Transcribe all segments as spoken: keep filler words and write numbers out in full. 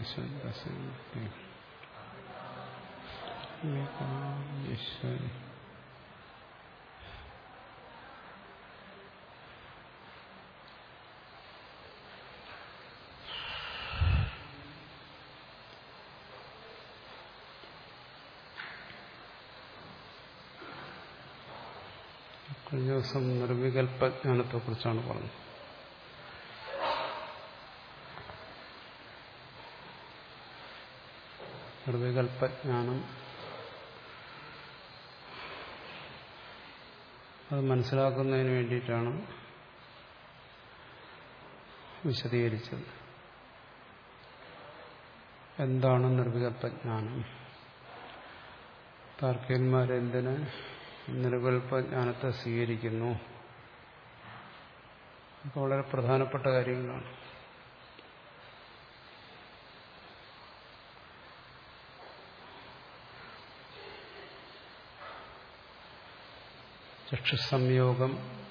ഈശ്വരി കഴിഞ്ഞ ദിവസം നിർവികൽപ്പജ്ഞാനത്തെ കുറിച്ചാണ് പറഞ്ഞത്. നിർവികൽപ്പജ്ഞാനം അത് മനസ്സിലാക്കുന്നതിന് വേണ്ടിയിട്ടാണ് വിശദീകരിച്ചത്. എന്താണ് നിർവികൽപ്പജ്ഞാനം? താർക്കികന്മാരെന്തിന് നിർവികൽപ്പജ്ഞാനത്തെ സ്വീകരിക്കുന്നു? അതൊക്കെ വളരെ പ്രധാനപ്പെട്ട കാര്യങ്ങളാണ്. ചക്ഷുസംയോഗം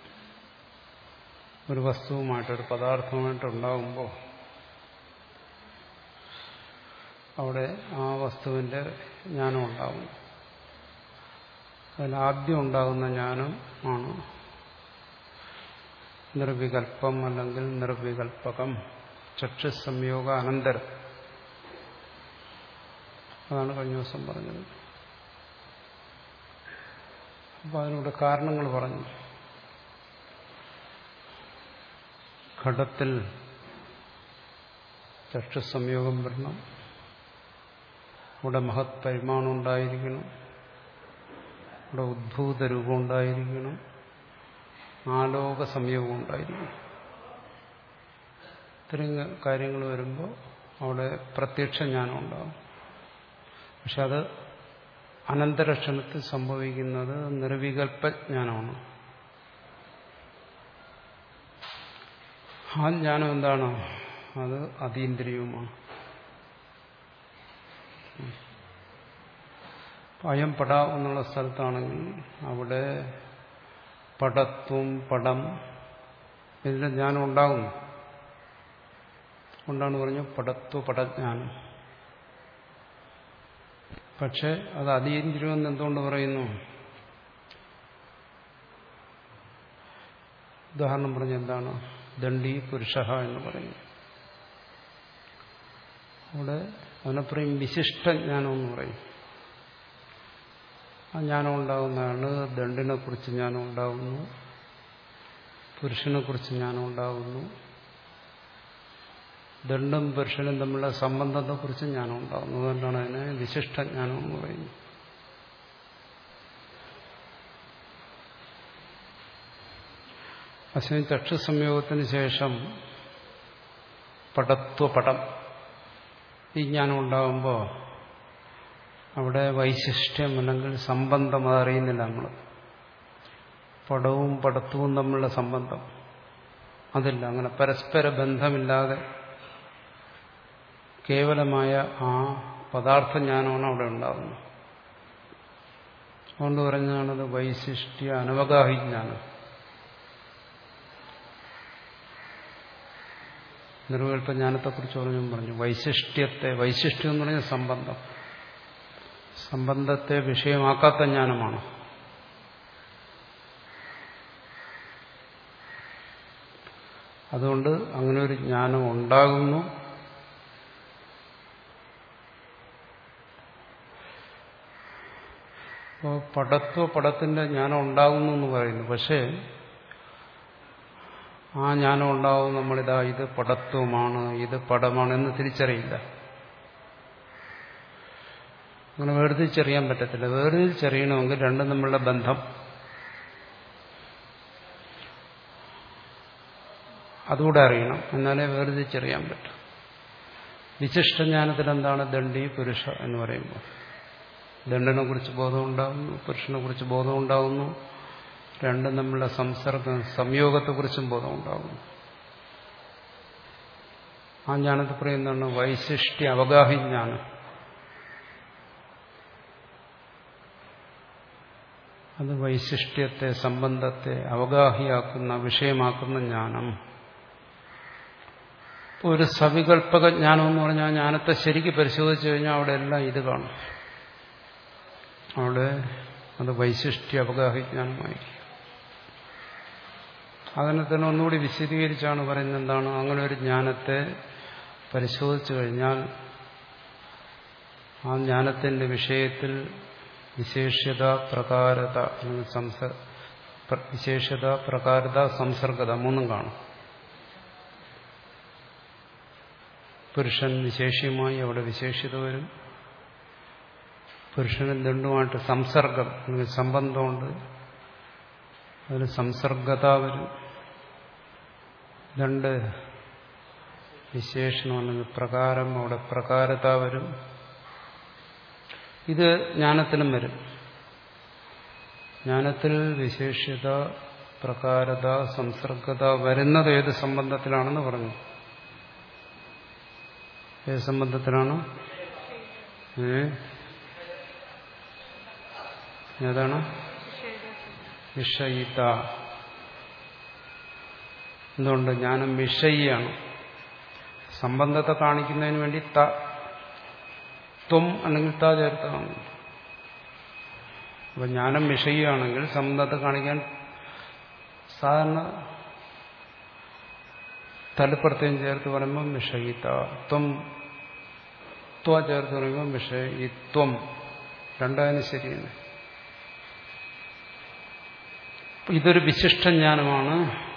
ഒരു വസ്തുവുമായിട്ടൊരു പദാർത്ഥമായിട്ടുണ്ടാകുമ്പോൾ അവിടെ ആ വസ്തുവിന്റെ ജ്ഞാനം ഉണ്ടാകുന്നു. അതിലാദ്യം ഉണ്ടാകുന്ന ജ്ഞാനം ആണ് നിർവികൽപ്പം അല്ലെങ്കിൽ നിർവികൽപ്പകം. ചക്ഷുസംയോഗ അനന്തരം. അതാണ് കഴിഞ്ഞ ദിവസം പറഞ്ഞത്. അപ്പോൾ അതിനൂടെ കാരണങ്ങൾ പറഞ്ഞു. ഘടത്തിൽ ചക്ഷുസംയോഗം വരണം, അവിടെ മഹത് പരിമാണം ഉണ്ടായിരിക്കണം, അവിടെ ഉദ്ഭൂത രൂപം ഉണ്ടായിരിക്കണം, ആലോക സംയോഗം ഉണ്ടായിരിക്കണം. ഇത്രയും കാര്യങ്ങൾ വരുമ്പോൾ അവിടെ പ്രത്യക്ഷ ജ്ഞാനം ഉണ്ടാകും. പക്ഷെ അത് അനന്തരക്ഷണത്തിൽ സംഭവിക്കുന്നത് നിർവികൽപ്പജ്ഞാനമാണ്. ആ ജ്ഞാനം എന്താണ്? അത് അതീന്ദ്രിയവുമാണ്. അയം പട എന്നുള്ള സ്ഥലത്താണെങ്കിൽ അവിടെ പടത്വം പടം ഇതിന്റെ ജ്ഞാനം ഉണ്ടാകുന്നു. കൊണ്ടാണ് പറഞ്ഞു പടത്വ പടജ്ഞാനം. പക്ഷെ അത് അതീന്ദ്രിയം എന്ന് എന്തുകൊണ്ട് പറയുന്നു? ഉദാഹരണം പറഞ്ഞ എന്താണ്? ദണ്ഡി പുരുഷ എന്ന് പറയുന്നു. അവിടെ അവനെ പറയും വിശിഷ്ടജ്ഞാനം എന്ന് പറയും. ആ ജ്ഞാനം ഉണ്ടാകുന്നതാണ്. ദണ്ഡിനെ കുറിച്ച് ജ്ഞാനം ഉണ്ടാകുന്നു, പുരുഷനെ കുറിച്ച് ജ്ഞാനം ഉണ്ടാകുന്നു, ദണ്ഡും പുരുഷനും തമ്മിലുള്ള സംബന്ധത്തെക്കുറിച്ച് ജ്ഞാനം ഉണ്ടാകുന്നു. അതുകൊണ്ടാണ് അതിനെ വിശിഷ്ടജ്ഞാനം എന്ന് പറയുന്നത്. അശ്വിനി ചക്ഷുസംയോഗത്തിന് ശേഷം പടത്വപടം ഈ ജ്ഞാനം ഉണ്ടാകുമ്പോൾ അവിടെ വൈശിഷ്ട്യം അല്ലെങ്കിൽ സംബന്ധം അതറിയുന്നില്ല നമ്മൾ. പടവും പടത്വവും തമ്മിലുള്ള സംബന്ധം അതില്ല. അങ്ങനെ പരസ്പര ബന്ധമില്ലാതെ കേവലമായ ആ പദാർത്ഥജ്ഞാനമാണ് അവിടെ ഉണ്ടാകുന്നത്. അതുകൊണ്ട് പറഞ്ഞാണത് വൈശിഷ്ട്യ അനവഗാഹിജ്ഞാനം. നിർവികൽപ്പജ്ഞാനത്തെക്കുറിച്ച് പറഞ്ഞു പറഞ്ഞു വൈശിഷ്ട്യത്തെ, വൈശിഷ്ട്യം എന്ന് പറഞ്ഞാൽ സംബന്ധം, സംബന്ധത്തെ വിഷയമാക്കാത്ത ജ്ഞാനമാണ്. അതുകൊണ്ട് അങ്ങനെ ഒരു ജ്ഞാനം ഉണ്ടാകുന്നു. അപ്പോൾ പടത്വ പടത്തിന്റെ ജ്ഞാനം ഉണ്ടാകുന്നു എന്ന് പറയുന്നു. പക്ഷേ ആ ജ്ഞാനം ഉണ്ടാവും നമ്മളിതാ ഇത് പടത്വമാണ്, ഇത് പടമാണ് എന്ന് തിരിച്ചറിയില്ല. അങ്ങനെ വേർതിരിച്ചറിയാൻ പറ്റത്തില്ല. വേർതിരിച്ചറിയണമെങ്കിൽ രണ്ടും തമ്മിലുള്ള ബന്ധം അതുകൂടെ അറിയണം, എന്നാലേ വേർതിരിച്ചറിയാൻ പറ്റും. വിശിഷ്ടജ്ഞാനത്തിൽ എന്താണ് ദണ്ഡി പുരുഷ എന്ന് പറയുമ്പോൾ ദണ്ഡനെ കുറിച്ച് ബോധമുണ്ടാകുന്നു, പുരുഷനെ കുറിച്ച് ബോധമുണ്ടാകുന്നു, രണ്ടും തമ്മിലുള്ള സംസർഗ സംയോഗത്തെക്കുറിച്ചും ബോധമുണ്ടാകുന്നു. ആ ജ്ഞാനത്തെ പറയുന്നതാണ് വൈശിഷ്ട്യ അവഗാഹി ജ്ഞാനം. അത് വൈശിഷ്ട്യത്തെ, സംബന്ധത്തെ അവഗാഹിയാക്കുന്ന, വിഷയമാക്കുന്ന ജ്ഞാനം. ഒരു സവികൽപ്പക ജ്ഞാനം എന്ന് പറഞ്ഞാൽ ജ്ഞാനത്തെ ശരിക്ക് പരിശോധിച്ചു കഴിഞ്ഞാൽ അവിടെ എല്ലാം ഇത് കാണും. അവിടെ അത് വൈശിഷ്ട്യ അവഗാഹിജ്ഞാനമായി. അതിനെ തന്നെ ഒന്നുകൂടി വിശദീകരിച്ചാണ് പറയുന്നത്. എന്താണ്? അങ്ങനെ ഒരു ജ്ഞാനത്തെ പരിശോധിച്ചു കഴിഞ്ഞാൽ ആ ജ്ഞാനത്തിന്റെ വിഷയത്തിൽ വിശേഷ്യത, പ്രകാരത, വിശേഷ്യത, പ്രകാരത, സംസർഗത മൂന്നും കാണും. പുരുഷൻ വിശേഷ്യമായി അവിടെ വിശേഷ്യത വരും. പുരുഷനും ദണ്ഡുമായിട്ട് സംസർഗം അല്ലെങ്കിൽ സംബന്ധമുണ്ട്, അതിന് സംസർഗത വരും. രണ്ട് വിശേഷണം അല്ലെങ്കിൽ പ്രകാരം, അവിടെ പ്രകാരത വരും. ഇത് ജ്ഞാനത്തിലും വരും. ജ്ഞാനത്തിൽ വിശേഷ്യത, പ്രകാരത, സംസർഗത വരുന്നത് ഏത് സംബന്ധത്തിലാണെന്ന് പറഞ്ഞു. ഏത് സംബന്ധത്തിലാണ്? ഏ ഏതാണ്? വിഷയിത. എന്തുകൊണ്ട്? ജ്ഞാനം വിഷയിയാണ്. സംബന്ധത്തെ കാണിക്കുന്നതിന് വേണ്ടി ത ത്വം അല്ലെങ്കിൽ ത ചേർത്താണ്. അപ്പൊ ജ്ഞാനം വിഷയിയാണെങ്കിൽ സംബന്ധത്തെ കാണിക്കാൻ സാധാരണ തലപ്രത്യം ചേർത്ത് പറയുമ്പോൾ വിഷയിത. ത്വം ത്വ ചേർത്ത് പറയുമ്പോൾ വിഷയിത്വം. രണ്ടായാലും ശരിയാണ്. ഇതൊരു വിശിഷ്ടജ്ഞാനമാണ്.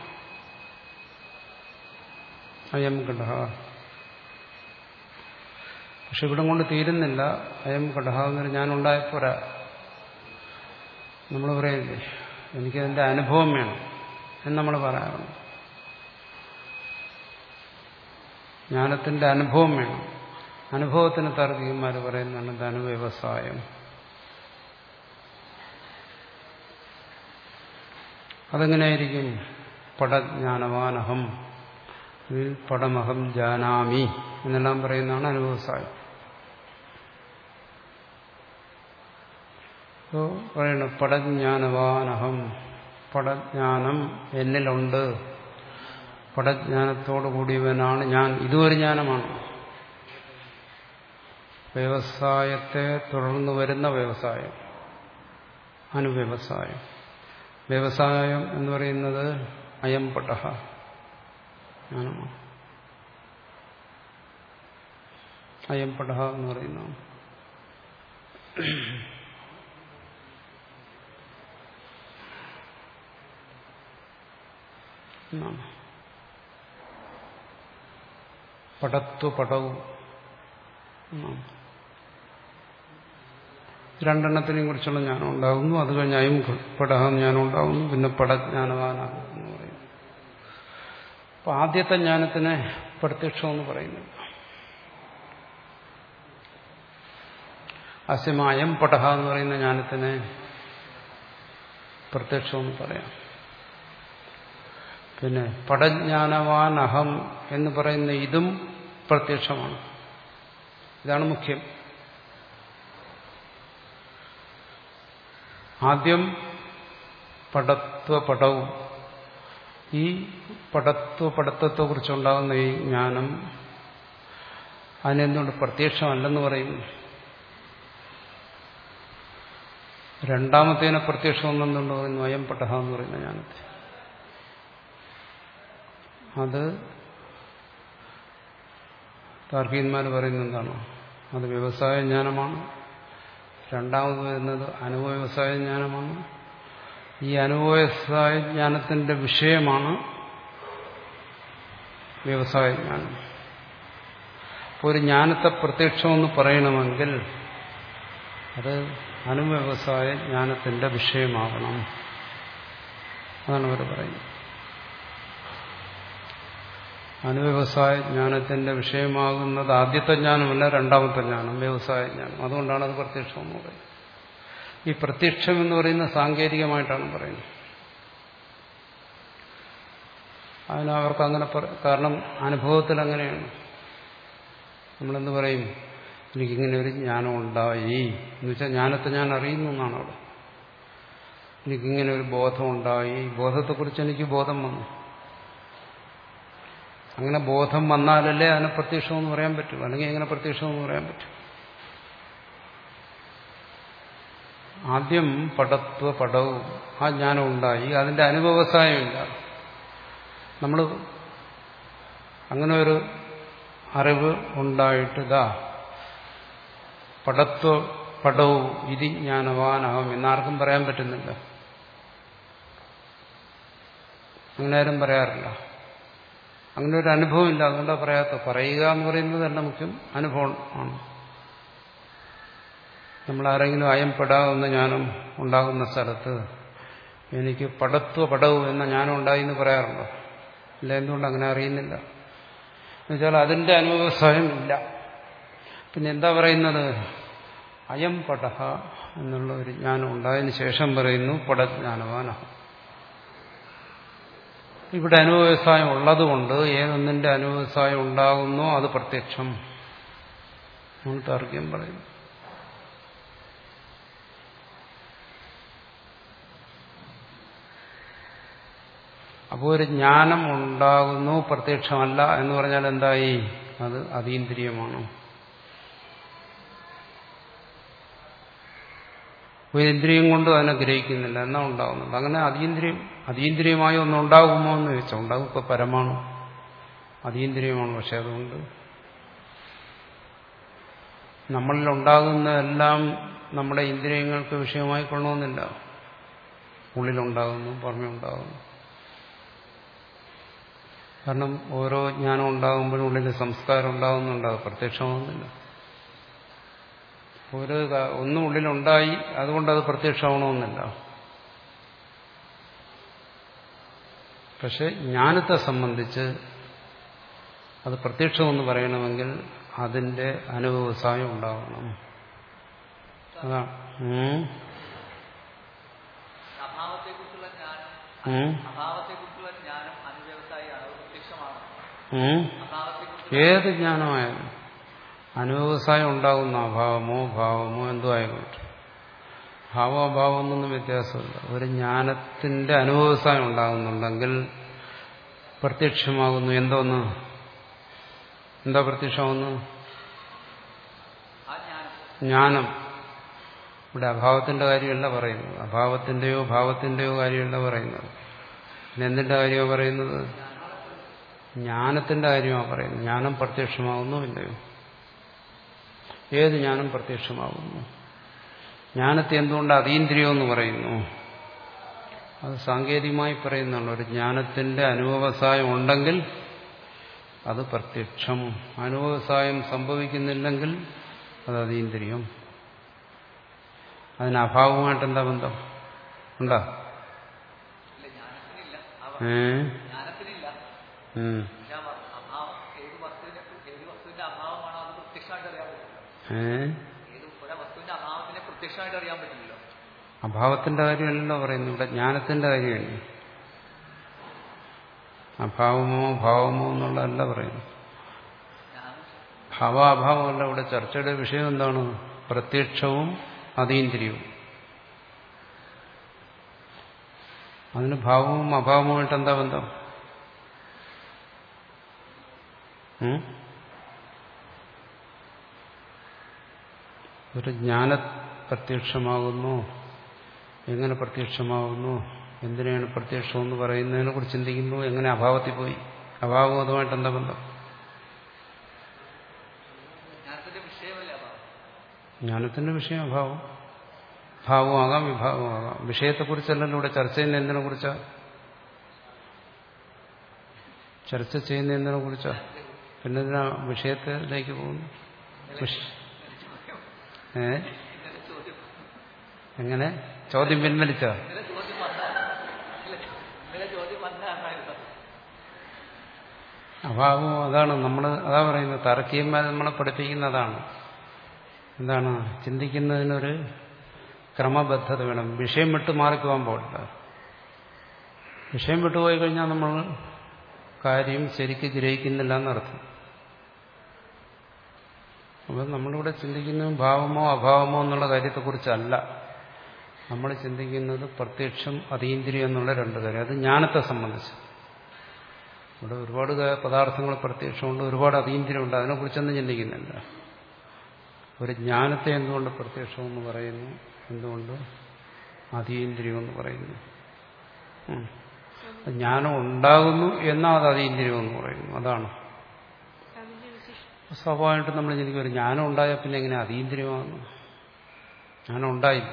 അയം ഘടഃ. പക്ഷെ ഇവിടം കൊണ്ട് തീരുന്നില്ല. അയം ഘടഃ എന്നൊരു ഞാനുണ്ടായപ്പോരാ. നമ്മൾ പറയില്ലേ, എനിക്കതിൻ്റെ അനുഭവം വേണം എന്ന് നമ്മൾ പറയാറുണ്ട്. ജ്ഞാനത്തിന്റെ അനുഭവം വേണം. അനുഭവത്തിന് താർക്കികന്മാർ പറയുന്നതാണ് ധനവ്യവസായം. അതെങ്ങനെയായിരിക്കും? പടജ്ഞാനവാനഹം, പടമഹം ജാനാമി എന്നെല്ലാം പറയുന്നതാണ് അനുഭവസായം. അപ്പോൾ പറയണം പടജ്ഞാനവാനഹം, പടജ്ഞാനം എന്നിലുണ്ട്, പടജ്ഞാനത്തോടു കൂടിയവനാണ് ഞാൻ. ഇതൊരു ജ്ഞാനമാണ്. വ്യവസായത്തെ തുടർന്ന് വരുന്ന വ്യവസായം, അനുവ്യവസായം. വ്യവസായം എന്ന് പറയുന്നത് അയം പടഃ ജ്ഞാനമാണ്. അയം പടഃ എന്ന് പറയുന്നതാണ്. എന്നാണ് പടത്വ പടവും എന്നാണ്. രണ്ടെണ്ണത്തിനെയും കുറിച്ചുള്ള ജ്ഞാനം ഉണ്ടാകുന്നു. അത് കഴിഞ്ഞ് അയം പടഃ ജ്ഞാനം ഉണ്ടാകുന്നു. പിന്നെ പടജ്ഞാനവാനാകും എന്ന് പറയുന്നു. അപ്പൊ ആദ്യത്തെ ജ്ഞാനത്തിനെ പ്രത്യക്ഷം എന്ന് പറയുന്നില്ല. അസ്യമായം പടഃ എന്ന് പറയുന്ന ജ്ഞാനത്തിനെ പ്രത്യക്ഷം എന്ന് പറയാം. പിന്നെ പടജ്ഞാനവാൻ അഹം എന്ന് പറയുന്ന ഇതും പ്രത്യക്ഷമാണ്. ഇതാണ് മുഖ്യം. ആദ്യം പടത്വ പടവും. ഈ പടത്വ പടത്വത്തെ കുറിച്ചുണ്ടാകുന്ന ഈ ജ്ഞാനം അതിനെന്തുകൊണ്ട് പ്രത്യക്ഷമല്ലെന്ന് പറയുന്നു? രണ്ടാമത്തേനെ പ്രത്യക്ഷം എന്നെന്തുകൊണ്ട് പറയുന്നു? അയം പടഃ എന്ന് പറയുന്ന ജ്ഞാനത്തെ. അത് താർക്കികന്മാർ പറയുന്നത് എന്താണ്? അത് വ്യവസായ ജ്ഞാനമാണ്. രണ്ടാമത് വരുന്നത് അനുഭവവ്യവസായ ജ്ഞാനമാണ്. ഈ അനുഭവവ്യവസായ ജ്ഞാനത്തിന്റെ വിഷയമാണ് വ്യവസായ ജ്ഞാനം. അപ്പോൾ ഒരു ജ്ഞാനത്തെ പ്രത്യക്ഷമെന്ന് പറയണമെങ്കിൽ അത് അനുവ്യവസായ ജ്ഞാനത്തിന്റെ വിഷയമാകണം. അതാണ് അവർ പറയുന്നത്. അനുവ്യവസായ ജ്ഞാനത്തിന്റെ വിഷയമാകുന്നത് ആദ്യത്തെ ജ്ഞാനമല്ല, രണ്ടാമത്തെ ജ്ഞാനം, വ്യവസായ ജ്ഞാനം. അതുകൊണ്ടാണ് അത് പ്രത്യക്ഷം എന്ന് പറയുന്നത്. ഈ പ്രത്യക്ഷം എന്ന് പറയുന്നത് സാങ്കേതികമായിട്ടാണ് പറയുന്നത്. അതിന് അവർക്ക് അങ്ങനെ കാരണം അനുഭവത്തിൽ അങ്ങനെയാണ്. നമ്മളെന്ത് പറയും? എനിക്കിങ്ങനെ ഒരു ജ്ഞാനം ഉണ്ടായി എന്ന് വെച്ചാൽ ജ്ഞാനത്തെ ഞാൻ അറിയുന്നു എന്നാണ് അവിടെ. എനിക്കിങ്ങനെ ഒരു ബോധം ഉണ്ടായി, ബോധത്തെക്കുറിച്ച് എനിക്ക് ബോധം വന്നു. അങ്ങനെ ബോധം വന്നാലല്ലേ അതിനെ പ്രത്യക്ഷമെന്ന് പറയാൻ പറ്റൂ. അല്ലെങ്കിൽ എങ്ങനെ പ്രത്യക്ഷമെന്ന് പറയാൻ പറ്റും? ആദ്യം പടത്വ പടവും ആ ജ്ഞാനം ഉണ്ടായി, അതിന്റെ അനുഭവസായമില്ല. നമ്മൾ അങ്ങനെ ഒരു അറിവ് ഉണ്ടായിട്ട് ഇതാ പടത്വ പടവും ഇതി ജ്ഞാനവാനാകും എന്നാർക്കും പറയാൻ പറ്റുന്നില്ല. അങ്ങനെ ആരും പറയാറില്ല. അങ്ങനെ ഒരു അനുഭവം ഇല്ല. അതുകൊണ്ടാണ് പറയാത്ത. പറയുക എന്ന് പറയുന്നത് തന്നെ മുഖ്യം അനുഭവം ആണ്. നമ്മൾ ആരെങ്കിലും അയം പെടാവുന്ന ജ്ഞാനം ഉണ്ടാകുന്ന സ്ഥലത്ത് എനിക്ക് പടത്വ പടവും എന്ന ജ്ഞാനം ഉണ്ടായി എന്ന് പറയാറുണ്ടോ? ഇല്ല. എന്തുകൊണ്ട് അങ്ങനെ അറിയുന്നില്ല? എന്നുവെച്ചാൽ അതിന്റെ അനുഭവസായം ഇല്ല. പിന്നെ എന്താ പറയുന്നത്? അയം പടഹ എന്നുള്ള ഒരു ജ്ഞാനം ഉണ്ടായതിനു ശേഷം പറയുന്നു പടജ്ഞാനവാന. ഇവിടെ അനുഭവസായം ഉള്ളതുകൊണ്ട് ഏതൊന്നിന്റെ അനുഭവസായം ഉണ്ടാകുന്നോ അത് പ്രത്യക്ഷം. താർക്കികം പറയുന്നു. അപ്പോൾ ഒരു ജ്ഞാനം ഉണ്ടാകുന്നു, പ്രത്യക്ഷമല്ല എന്ന് പറഞ്ഞാൽ എന്തായി? അത് അതീന്ദ്രിയമാണ്. ഒരു ഇന്ദ്രിയം കൊണ്ട് അതിനെ ഗ്രഹിക്കുന്നില്ല എന്നാ ഉണ്ടാകുന്നുണ്ട്. അങ്ങനെ അതീന്ദ്രിയം അതീന്ദ്രിയമായി ഒന്നും ഉണ്ടാകുമോ എന്ന് ചോദിച്ചാൽ ഉണ്ടാകും. ഇപ്പൊ പരമാണ്, അതീന്ദ്രിയമാണ്. പക്ഷെ അതുകൊണ്ട് നമ്മളിൽ ഉണ്ടാകുന്നതെല്ലാം നമ്മുടെ ഇന്ദ്രിയങ്ങൾക്ക് വിഷയമായി കൊള്ളണമെന്നില്ല. ഉള്ളിലുണ്ടാകുന്നു, പുറമെ ഉണ്ടാകുന്നു. കാരണം ഓരോ ജ്ഞാനം ഉണ്ടാകുമ്പോഴും ഉള്ളിൽ സംസ്കാരം ഉണ്ടാകുന്നുണ്ട്. അത് പ്രത്യക്ഷമാകുന്നില്ല. ഒരു ഒന്നും ഉള്ളിലുണ്ടായി അതുകൊണ്ട് അത് പ്രത്യക്ഷമാകണമെന്നില്ല. പക്ഷെ ജ്ഞാനത്തെ സംബന്ധിച്ച് അത് പ്രത്യക്ഷമെന്ന് പറയണമെങ്കിൽ അതിന്റെ അനുഭവസായം ഉണ്ടാകണം. അതാണ് ഏത് ജ്ഞാനമായാലും അനുഭവസായം ഉണ്ടാകുന്ന അഭാവമോ ഭാവമോ എന്തോ ആയിക്കോട്ടെ. ഭാവാഭാവമൊന്നും വ്യത്യാസമില്ല. ഒരു ജ്ഞാനത്തിന്റെ അനുഭവസായം ഉണ്ടാകുന്നുണ്ടെങ്കിൽ പ്രത്യക്ഷമാകുന്നു. എന്തോന്ന്? എന്താ പ്രത്യക്ഷമാകുന്നു? ജ്ഞാനം. ഇവിടെ അഭാവത്തിന്റെ കാര്യമല്ല പറയുന്നത്. അഭാവത്തിന്റെയോ ഭാവത്തിന്റെയോ കാര്യമല്ല പറയുന്നത്. പിന്നെ എന്തിന്റെ കാര്യമാണ് പറയുന്നത്? ജ്ഞാനത്തിന്റെ കാര്യമാണ് പറയുന്നത്. ജ്ഞാനം പ്രത്യക്ഷമാകുന്നു ഇല്ലയോ? ഏത് ജ്ഞാനം പ്രത്യക്ഷമാകുന്നു? ജ്ഞാനത്തെ എന്തുകൊണ്ട് അതീന്ദ്രിയം എന്ന് പറയുന്നു? അത് സാങ്കേതികമായി പറയുന്നതാണ്. ഒരു ജ്ഞാനത്തിന്റെ അനുഭവസായം ഉണ്ടെങ്കിൽ അത് പ്രത്യക്ഷം. അനുഭവസായം സംഭവിക്കുന്നില്ലെങ്കിൽ അത് അതീന്ദ്രിയം. അതിന് അഭാവമായിട്ട് എന്താ ബന്ധം? ഉണ്ടാ? ഏ അഭാവത്തിന്റെ കാര്യമല്ലല്ലോ പറയുന്നു. ഇവിടെ ജ്ഞാനത്തിന്റെ കാര്യമല്ല. അഭാവമോ ഭാവമോ എന്നുള്ളതല്ല പറയുന്നു. ഭാവാഭാവമല്ല ഇവിടെ ചർച്ചയുടെ വിഷയം. എന്താണ്? പ്രത്യക്ഷവും അതീന്ദ്രിയവും. അതിന് ഭാവവും അഭാവവുമായിട്ട് എന്താ ബന്ധം? ഒരു ജ്ഞാന പ്രത്യക്ഷമാകുന്നു. എങ്ങനെ പ്രത്യക്ഷമാകുന്നു? എന്തിനാണ് പ്രത്യക്ഷമെന്ന് പറയുന്നതിനെ കുറിച്ച് ചിന്തിക്കുന്നു. എങ്ങനെ അഭാവത്തിൽ പോയി? അഭാവം അതുമായിട്ട് എന്താ ബന്ധം? ജ്ഞാനത്തിന്റെ വിഷയം അഭാവം. ഭാവമാകാം വിഭാവമാകാം. വിഷയത്തെക്കുറിച്ചല്ലല്ലോ ഇവിടെ ചർച്ച ചെയ്യുന്ന. എന്തിനെ കുറിച്ചാ ചർച്ച ചെയ്യുന്ന? എന്തിനെ കുറിച്ചാ? പിന്നെ ഇതിനാ വിഷയത്തിലേക്ക് പോകുന്നു. ഏ എങ്ങനെ? ചോദ്യം പിൻവലിച്ചോ? അഭാവം അതാണ് നമ്മൾ അതാ പറയുന്നത്. താർക്കികന്മാർ നമ്മളെ പഠിപ്പിക്കുന്നതാണ്. എന്താണ്? ചിന്തിക്കുന്നതിനൊരു ക്രമബദ്ധത വേണം. വിഷയം വിട്ട് മാറിപ്പോകാൻ പാടില്ല. വിഷയം വിട്ടുപോയി കഴിഞ്ഞാൽ നമ്മൾ കാര്യം ശരിക്ക് ഗ്രഹിക്കുന്നില്ല എന്നർത്ഥം. അപ്പം നമ്മളിവിടെ ചിന്തിക്കുന്നത് ഭാവമോ അഭാവമോ എന്നുള്ള കാര്യത്തെക്കുറിച്ചല്ല. നമ്മൾ ചിന്തിക്കുന്നത് പ്രത്യക്ഷം അതീന്ദ്രിയം എന്നുള്ള രണ്ട് കാര്യം. അത് ജ്ഞാനത്തെ സംബന്ധിച്ച്. ഇവിടെ ഒരുപാട് പദാർത്ഥങ്ങൾ പ്രത്യക്ഷമുണ്ട്, ഒരുപാട് അതീന്ദ്രിയമുണ്ട്, അതിനെക്കുറിച്ചൊന്നും ചിന്തിക്കുന്നില്ല. ഒരു ജ്ഞാനത്തെ എന്തുകൊണ്ട് പ്രത്യക്ഷമെന്ന് പറയുന്നു, എന്തുകൊണ്ട് അതീന്ദ്രിയമെന്ന് പറയുന്നു? ജ്ഞാനം ഉണ്ടാകുന്നു എന്നാൽ അത് അതീന്ദ്രിയമെന്ന് പറയുന്നു. അതാണ് സ്വാഭാവികമായിട്ട് നമ്മൾ ചിന്തിക്കും, ഒരു ജ്ഞാനം ഉണ്ടായാൽ പിന്നെ എങ്ങനെ അതീന്ദ്രിയമാകുന്നു? ജ്ഞാനം ഉണ്ടായില്ല.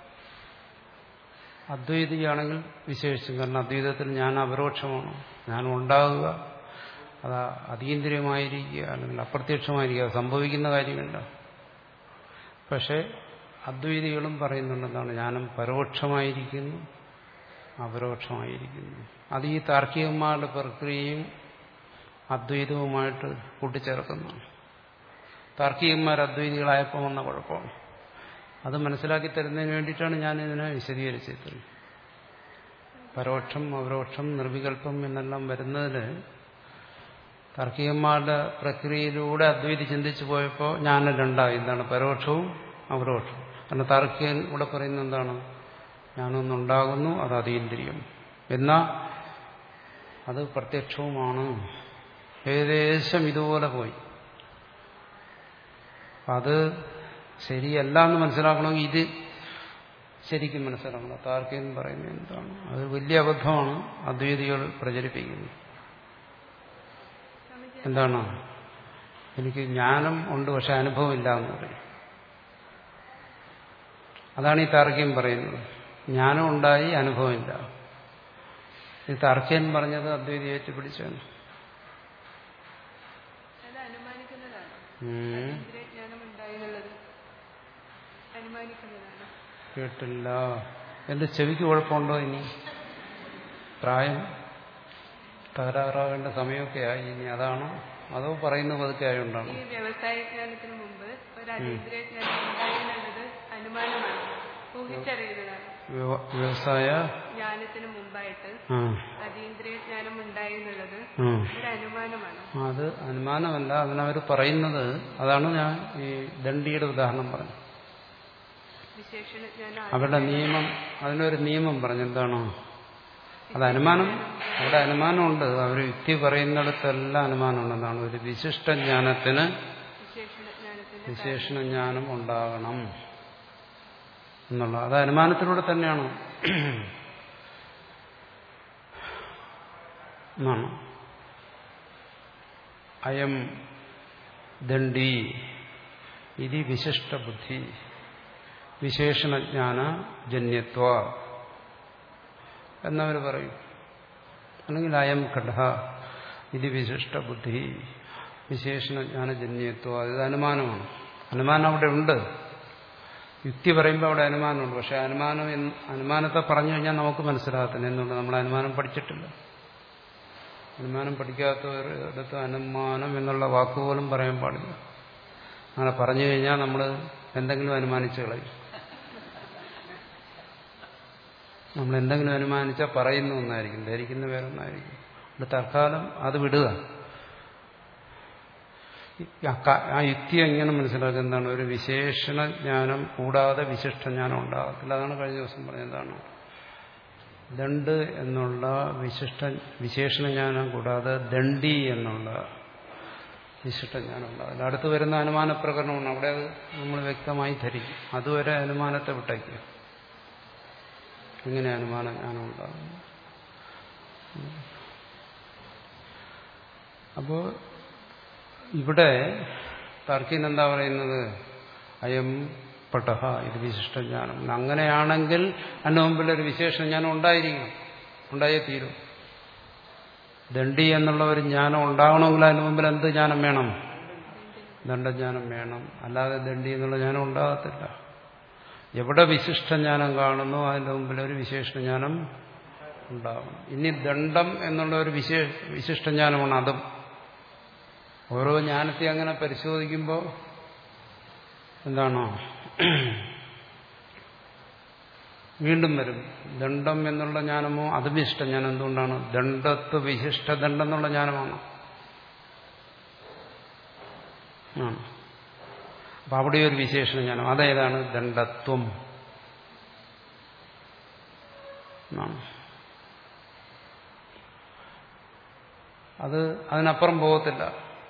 അദ്വൈതിയാണെങ്കിൽ വിശേഷിച്ചും, കാരണം അദ്വൈതത്തിൽ ജ്ഞാനം അപരോക്ഷമാണ്. ജ്ഞാനം ഉണ്ടാകുക അത് അതീന്ദ്രിയമായിരിക്കുക അല്ലെങ്കിൽ അപ്രത്യക്ഷമായിരിക്കുക, സംഭവിക്കുന്ന കാര്യമില്ല. പക്ഷെ അദ്വൈതികളും പറയുന്നുണ്ട് എന്താണ്, ജ്ഞാനം പരോക്ഷമായിരിക്കുന്നു, അപരോക്ഷമായിരിക്കുന്നു. അത് ഈ താർക്കികന്മാരുടെ പ്രക്രിയയും അദ്വൈതവുമായിട്ട് കൂട്ടിച്ചേർക്കുന്നതാണ്. താർക്കികന്മാർ അദ്വൈതികളായപ്പോൾ വന്ന കുഴപ്പമാണ്. അത് മനസ്സിലാക്കി തരുന്നതിന് വേണ്ടിയിട്ടാണ് ഞാൻ ഇതിനെ വിശദീകരിച്ചത്. പരോക്ഷം, അപരോക്ഷം, നിർവികല്പം എന്നെല്ലാം വരുന്നതിന് താർക്കികന്മാരുടെ പ്രക്രിയയിലൂടെ അദ്വൈതി ചിന്തിച്ചു പോയപ്പോൾ ജ്ഞാനം രണ്ടായി. എന്താണ് പരോക്ഷവും അപരോക്ഷവും. കാരണം താർക്കികൻ ഇവിടെ പറയുന്നത് എന്താണ്, ജ്ഞാനമൊന്നുണ്ടാകുന്നു, അത് അതീന്ദ്രിയം, എന്നാൽ അത് പ്രത്യക്ഷവുമാണ്. ഏകദേശം ഇതുപോലെ പോയി. അത് ശരിയല്ല എന്ന് മനസ്സിലാക്കണമെങ്കിൽ ഇത് ശരിക്കും മനസ്സിലാക്കണം. താർക്കികൻ പറയുന്നത് എന്താണ്, അത് വലിയ അബദ്ധമാണ് അദ്വൈതികൾ പ്രചരിപ്പിക്കുന്നത്. എന്താണ്, എനിക്ക് ജ്ഞാനം ഉണ്ട് പക്ഷെ അനുഭവം ഇല്ല എന്ന് പറയും. അതാണ് ഈ താർക്കികൻ പറയുന്നത്. ജ്ഞാനം ഉണ്ടായി, അനുഭവമില്ല. ഈ താർക്കികൻ പറഞ്ഞത് അദ്വൈതി ഏറ്റുപിടിച്ചാണ്. കേട്ടില്ല. എന്റെ ചെവിക്ക് കുഴപ്പമുണ്ടോ? ഇനി പ്രായം തകരാറാകേണ്ട സമയമൊക്കെ ആയി. ഇനി അതാണോ അതോ പറയുന്ന പതുക്കെ ആയതുകൊണ്ടാണ്? വ്യവസായ ജ്ഞാനത്തിന് മുമ്പ് ഒരു അതീന്ദ്രിയ ജ്ഞാനം ഉണ്ടായിരുന്നത് അനുമാനമാണ്, ഊഹിച്ചറിയുന്നതാണ്. വ്യവസായ ജ്ഞാനത്തിന് മുമ്പായിട്ട് അതീന്ദ്രിയ ജ്ഞാനം ഉണ്ടായിരുന്നത് ഒരു അനുമാനമാണ്. അത് അനുമാനമല്ല, അതിനവർ പറയുന്നത്. അതാണ് ഞാൻ ഈ ദണ്ഡിയുടെ ഉദാഹരണം പറഞ്ഞു. അവരുടെ നിയമം, അതിനൊരു നിയമം പറഞ്ഞു. എന്താണോ അത് അനുമാനം. അവിടെ അനുമാനമുണ്ട്. അവർ യുക്തി പറയുന്നിടത്തെല്ലാം അനുമാനമുണ്ടെന്നാണ്. ഒരു വിശിഷ്ട ജ്ഞാനത്തിന് വിശേഷണ ജ്ഞാനം ഉണ്ടാകണം എന്നുള്ള അത് അനുമാനത്തിലൂടെ തന്നെയാണ് എന്നാണ്. അയം ദണ്ഡി ഇത് വിശിഷ്ട ബുദ്ധി വിശേഷണജ്ഞാന ജന്യത്വ എന്നവർ പറയും. അല്ലെങ്കിൽ അയം ഘട ഇത് വിശിഷ്ട ബുദ്ധി വിശേഷണജ്ഞാന ജന്യത്വ. ഇത് അനുമാനമാണ്. അനുമാനം അവിടെ ഉണ്ട്. യുക്തി പറയുമ്പോൾ അവിടെ അനുമാനമുണ്ട്. പക്ഷെ അനുമാനം അനുമാനത്തെ പറഞ്ഞു കഴിഞ്ഞാൽ നമുക്ക് മനസ്സിലാകത്തില്ല. എന്തുകൊണ്ട്? നമ്മൾ അനുമാനം പഠിച്ചിട്ടില്ല. അനുമാനം പഠിക്കാത്തവരടുത്ത് അനുമാനം എന്നുള്ള വാക്കുപോലും പറയാൻ പാടില്ല. അങ്ങനെ പറഞ്ഞു കഴിഞ്ഞാൽ നമ്മൾ എന്തെങ്കിലും അനുമാനിച്ചു കളയും. നമ്മൾ എന്തെങ്കിലും അനുമാനിച്ചാൽ പറയുന്ന ഒന്നായിരിക്കും, ധരിക്കുന്ന വേറൊന്നായിരിക്കും. അത് തൽക്കാലം അത് വിടുക. ആ യുക്തി എങ്ങനെ മനസ്സിലാക്കുക? എന്താണ്? ഒരു വിശേഷണ ജ്ഞാനം കൂടാതെ വിശിഷ്ട ജ്ഞാനം ഉണ്ടാകത്തില്ല. അതാണ് കഴിഞ്ഞ ദിവസം പറഞ്ഞത്. എന്താണ്? ദണ്ഡ് എന്നുള്ള വിശിഷ്ട വിശേഷണ ജ്ഞാനം കൂടാതെ ദണ്ഡി എന്നുള്ള വിശിഷ്ട ജ്ഞാനം ഉണ്ടാകില്ല. അടുത്ത് വരുന്ന അനുമാന പ്രകരണമാണ്. അവിടെ അത് നമ്മൾ വ്യക്തമായി ധരിക്കും. അതുവരെ അനുമാനത്തെ വിട്ടയ്ക്കുക. ഇങ്ങനെ അനുമാന ജ്ഞാനം ഉണ്ടാകും. അപ്പോ ഇവിടെ താർക്കികൻ എന്താ പറയുന്നത്? അയം പടഹ ഇത് വിശിഷ്ടജ്ഞാനം. അങ്ങനെയാണെങ്കിൽ അതിന് മുമ്പിലൊരു വിശേഷജ്ഞാനം ഉണ്ടായിരിക്കണം, ഉണ്ടായേ തീരും. ദണ്ഡി എന്നുള്ള ഒരു ജ്ഞാനം ഉണ്ടാകണമെങ്കിൽ അതിന് മുമ്പിൽ എന്ത് ജ്ഞാനം വേണം? ദണ്ഡജ്ഞാനം വേണം. അല്ലാതെ ദണ്ഡി എന്നുള്ള ജ്ഞാനം ഉണ്ടാകത്തില്ല. എവിടെ വിശിഷ്ടജ്ഞാനം കാണുന്നോ അതിൻ്റെ മുമ്പിൽ ഒരു വിശേഷജ്ഞാനം ഉണ്ടാകണം. ഇനി ദണ്ഡം എന്നുള്ള ഒരു വിശേഷ വിശിഷ്ടജ്ഞാനമാണ്. അതും ഓരോ ജ്ഞാനത്തെ അങ്ങനെ പരിശോധിക്കുമ്പോൾ എന്താണോ വീണ്ടും വരും. ദണ്ഡം എന്നുള്ള ജ്ഞാനമോ അതും വിശിഷ്ടജ്ഞാനം. എന്തുകൊണ്ടാണ്? ദണ്ഡത്വ വിശിഷ്ട ദണ്ഡം എന്നുള്ള ജ്ഞാനമാണ്. അപ്പൊ അവിടെ ഒരു വിശേഷണ ജ്ഞാനം. അതേതാണ്? ദണ്ഡത്വം. അത് അതിനപ്പുറം പോകത്തില്ല.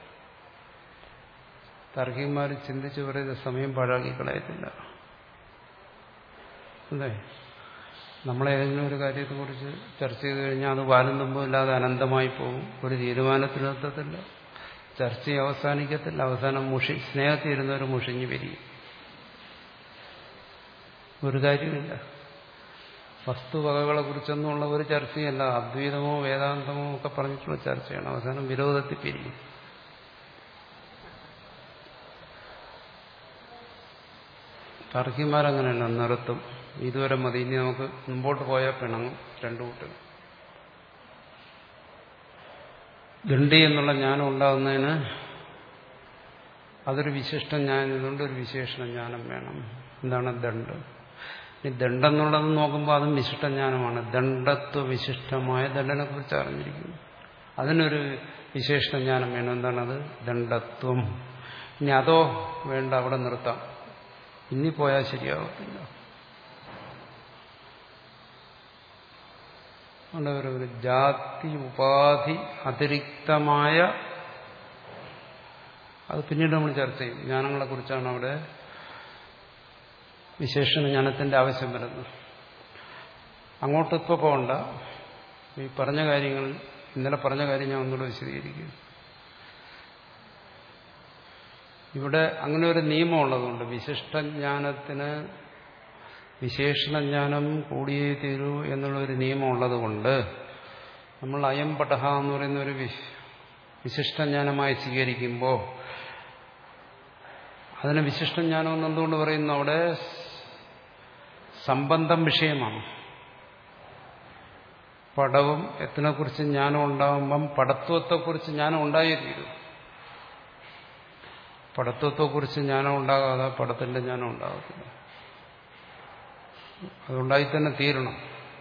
താർക്കികന്മാർ ചിന്തിച്ച് പറയുന്ന സമയം പാഴാക്കി കളയത്തില്ല. അല്ലേ? നമ്മളേതെങ്കിലും ഒരു കാര്യത്തെക്കുറിച്ച് ചർച്ച ചെയ്ത് കഴിഞ്ഞാൽ അത് വാലും തുമ്പും ഇല്ലാതെ അനന്തമായി പോകും. ഒരു തീരുമാനത്തിലെത്തത്തില്ല. ചർച്ച അവസാനിക്കത്തില്ല. അവസാനം മുഷി സ്നേഹത്തിരുന്നവർ മുഷിഞ്ഞു പിരിയും. ഒരു കാര്യമില്ല. വസ്തുവകകളെ കുറിച്ചൊന്നുമുള്ള ഒരു ചർച്ചയല്ല. അദ്വൈതമോ വേദാന്തമോ ഒക്കെ പറഞ്ഞിട്ടുള്ള ചർച്ചയാണ്. അവസാനം വിരോധത്തിൽ പിരിയും. താർക്കികന്മാരങ്ങനെയല്ല, നിർത്തും. ഇതുവരെ മതി, ഇനി നമുക്ക് മുമ്പോട്ട് പോയാൽ പിണങ്ങും രണ്ടു കൂട്ടരും. ദണ്ഡി എന്നുള്ള ജ്ഞാനം ഉണ്ടാകുന്നതിന് അതൊരു വിശിഷ്ട ജ്ഞാനം ഇതുകൊണ്ട് ഒരു വിശേഷണ ജ്ഞാനം വേണം. എന്താണ് ദണ്ഡ്? ഈ ദണ്ഡെന്നുള്ളത് നോക്കുമ്പോൾ അതും വിശിഷ്ട ജ്ഞാനമാണ്. ദണ്ഡത്വ വിശിഷ്ടമായ ദണ്ഡനെ കുറിച്ച് അറിഞ്ഞിരിക്കുന്നു. അതിനൊരു വിശേഷണ ജ്ഞാനം വേണം. എന്താണത്? ദണ്ഡത്വം. ഇനി അതോ വേണ്ട, അവിടെ നിർത്താം. ഇനി പോയാൽ ശരിയാവത്തില്ല. അവിടെ ഒരു ജാതി ഉപാധി അതിരിക്തമായ, അത് പിന്നീട് നമ്മൾ ചർച്ച ചെയ്യും. ജ്ഞാനങ്ങളെ കുറിച്ചാണ് അവിടെ വിശേഷണ ജ്ഞാനത്തിന്റെ ആവശ്യം വരുന്നത്. അങ്ങോട്ട് ഇപ്പോൾ പോകണ്ട. ഈ പറഞ്ഞ കാര്യങ്ങൾ, ഇന്നലെ പറഞ്ഞ കാര്യം ഞാൻ ഒന്നുകൂടെ വിശദീകരിക്കും. ഇവിടെ അങ്ങനെ ഒരു നിയമം ഉള്ളതുകൊണ്ട് വിശിഷ്ടജ്ഞാനത്തിന് വിശേഷണജ്ഞാനം കൂടിയേ തീരൂ എന്നുള്ളൊരു നിയമം ഉള്ളതുകൊണ്ട് നമ്മൾ അയം പടഹ എന്ന് പറയുന്ന ഒരു വിശിഷ്ടജ്ഞാനമായി സ്വീകരിക്കുമ്പോൾ അതിന് വിശിഷ്ടജ്ഞാനം എന്നെന്തുകൊണ്ട് പറയുന്നു? അവിടെ സംബന്ധം വിഷയമാണ്. പടവും എത്തിനെക്കുറിച്ച് ജ്ഞാനം ഉണ്ടാകുമ്പം പടത്വത്തെക്കുറിച്ച് ജ്ഞാനം ഉണ്ടായേ തീരൂ. പടത്വത്തെക്കുറിച്ച് ജ്ഞാനം ഉണ്ടാകാതെ പടത്തിന്റെ ജ്ഞാനം ഉണ്ടാകത്തില്ല. അതുണ്ടായി തന്നെ തീരണം.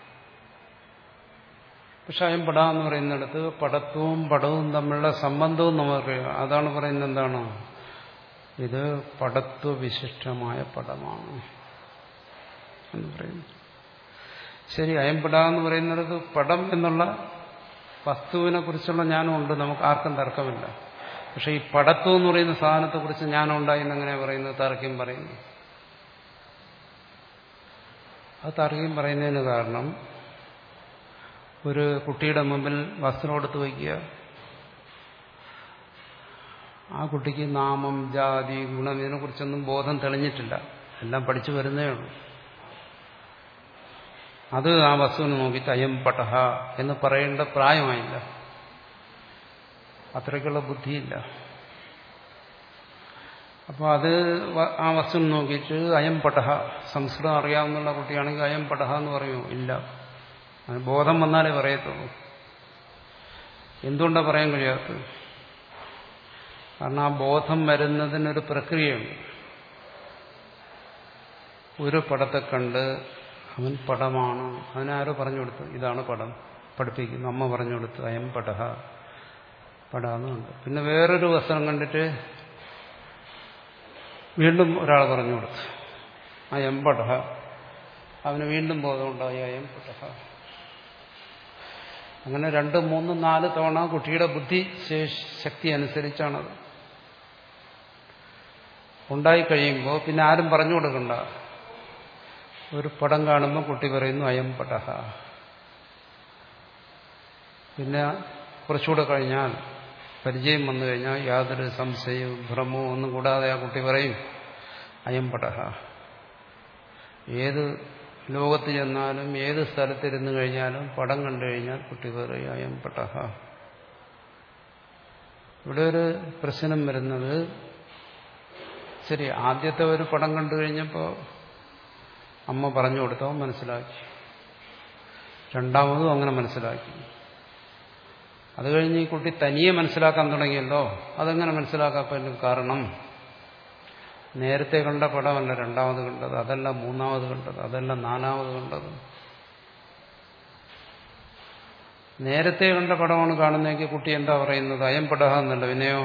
പക്ഷെ അയം പട എന്ന് പറയുന്നിടത്ത് പടത്വവും പടവും തമ്മിലുള്ള സംബന്ധവും നമുക്കറിയാം. അതാണ് പറയുന്നത്. എന്താണ് ഇത്? പടത്വവിശിഷ്ടമായ പടമാണ് എന്ന് പറയുന്നു. ശരി, അയംപട എന്ന് പറയുന്നിടത്ത് പടം എന്നുള്ള വസ്തുവിനെ കുറിച്ചുള്ള ജ്ഞാനമുണ്ട്, നമുക്ക് ആർക്കും തർക്കമില്ല. പക്ഷെ ഈ പടത്വം എന്ന് പറയുന്ന സാധനത്തെക്കുറിച്ച് ജ്ഞാനം ഉണ്ടായി എന്നെങ്ങനെ പറയുന്നത്? താർക്കികം പറയുന്നു. അത് താർക്കികം പറയുന്നതിന് കാരണം, ഒരു കുട്ടിയുടെ മുമ്പിൽ വസ്ത്രം എടുത്ത് വയ്ക്കുക. ആ കുട്ടിക്ക് നാമം, ജാതി, ഗുണം ഇതിനെക്കുറിച്ചൊന്നും ബോധം തെളിഞ്ഞിട്ടില്ല. എല്ലാം പഠിച്ചു വരുന്നേ ഉള്ളൂ. അത് ആ വസ്തുവിനെ നോക്കിയിട്ട് അയം പടഹ എന്ന് പറയേണ്ട പ്രായമായില്ല. അത്രയ്ക്കുള്ള ബുദ്ധിയില്ല. അപ്പോൾ അത് ആ വസ്തുവിനെ നോക്കിയിട്ട് അയം പടഹ, സംസ്കൃതം അറിയാവുന്ന കുട്ടിയാണെങ്കിൽ അയം പടഹ എന്ന് പറയുമോ? ഇല്ല. അത് ബോധം വന്നാലേ പറയത്തുള്ളൂ. എന്തുകൊണ്ടാണ് പറയാൻ കഴിയാത്തത്? കാരണം ആ ബോധം വരുന്നതിനൊരു പ്രക്രിയയുണ്ട്. ഒരു പടത്തെ കണ്ട് അവൻ പടമാണ്, അതിനാരോ പറഞ്ഞു കൊടുത്തു ഇതാണ് പടം, പഠിപ്പിക്കുന്നു. അമ്മ പറഞ്ഞു കൊടുത്തു അയം പടഹ, പടാന്നുണ്ട്. പിന്നെ വേറൊരു വസ്ത്രം കണ്ടിട്ട് വീണ്ടും ഒരാൾ പറഞ്ഞു കൊടുത്തു അയം പടഹ, അവന് വീണ്ടും ബോധമുണ്ടായി അയം പടഹ. അങ്ങനെ രണ്ട് മൂന്ന് നാല് തവണ കുട്ടിയുടെ ബുദ്ധി ശക്തി അനുസരിച്ചാണത് ഉണ്ടായി കഴിയുമ്പോൾ പിന്നെ ആരും പറഞ്ഞു കൊടുക്കണ്ട. ഒരു പടം കാണുമ്പോൾ കുട്ടി പറയുന്നു അയം പടഹ. പിന്നെ കുറച്ചുകൂടെ കഴിഞ്ഞാൽ, പരിചയം വന്നു കഴിഞ്ഞാൽ, യാതൊരു സംശയവും ഭ്രമവും ഒന്നും കൂടാതെ ആ കുട്ടി പറയും അയം പടഹ. ഏത് ലോകത്ത് ചെന്നാലും ഏത് സ്ഥലത്തിരുന്നു കഴിഞ്ഞാലും പടം കണ്ടു കഴിഞ്ഞാൽ കുട്ടി പറയും അയം പടഹ. ഇവിടെ ഒരു പ്രശ്നം വരുന്നത്, ശരി, ആദ്യത്തെ ഒരു പടം കണ്ടു കഴിഞ്ഞപ്പോൾ അമ്മ പറഞ്ഞു കൊടുത്തോ മനസ്സിലാക്കി, രണ്ടാമതും അങ്ങനെ മനസ്സിലാക്കി. അത് കഴിഞ്ഞ് ഈ കുട്ടി തനിയെ മനസ്സിലാക്കാൻ തുടങ്ങിയല്ലോ. അതെങ്ങനെ മനസ്സിലാക്കാൻ പറ്റും? കാരണം നേരത്തെ കണ്ട പടമല്ല രണ്ടാമത് കണ്ടത്, അതല്ല മൂന്നാമത് കണ്ടത്, അതല്ല നാലാമത് കണ്ടത്. നേരത്തെ കണ്ട പടമാണ് കാണുന്നതെങ്കിൽ കുട്ടി എന്താ പറയുന്നത്? അയം പടഹ എന്നല്ല. പിന്നെയോ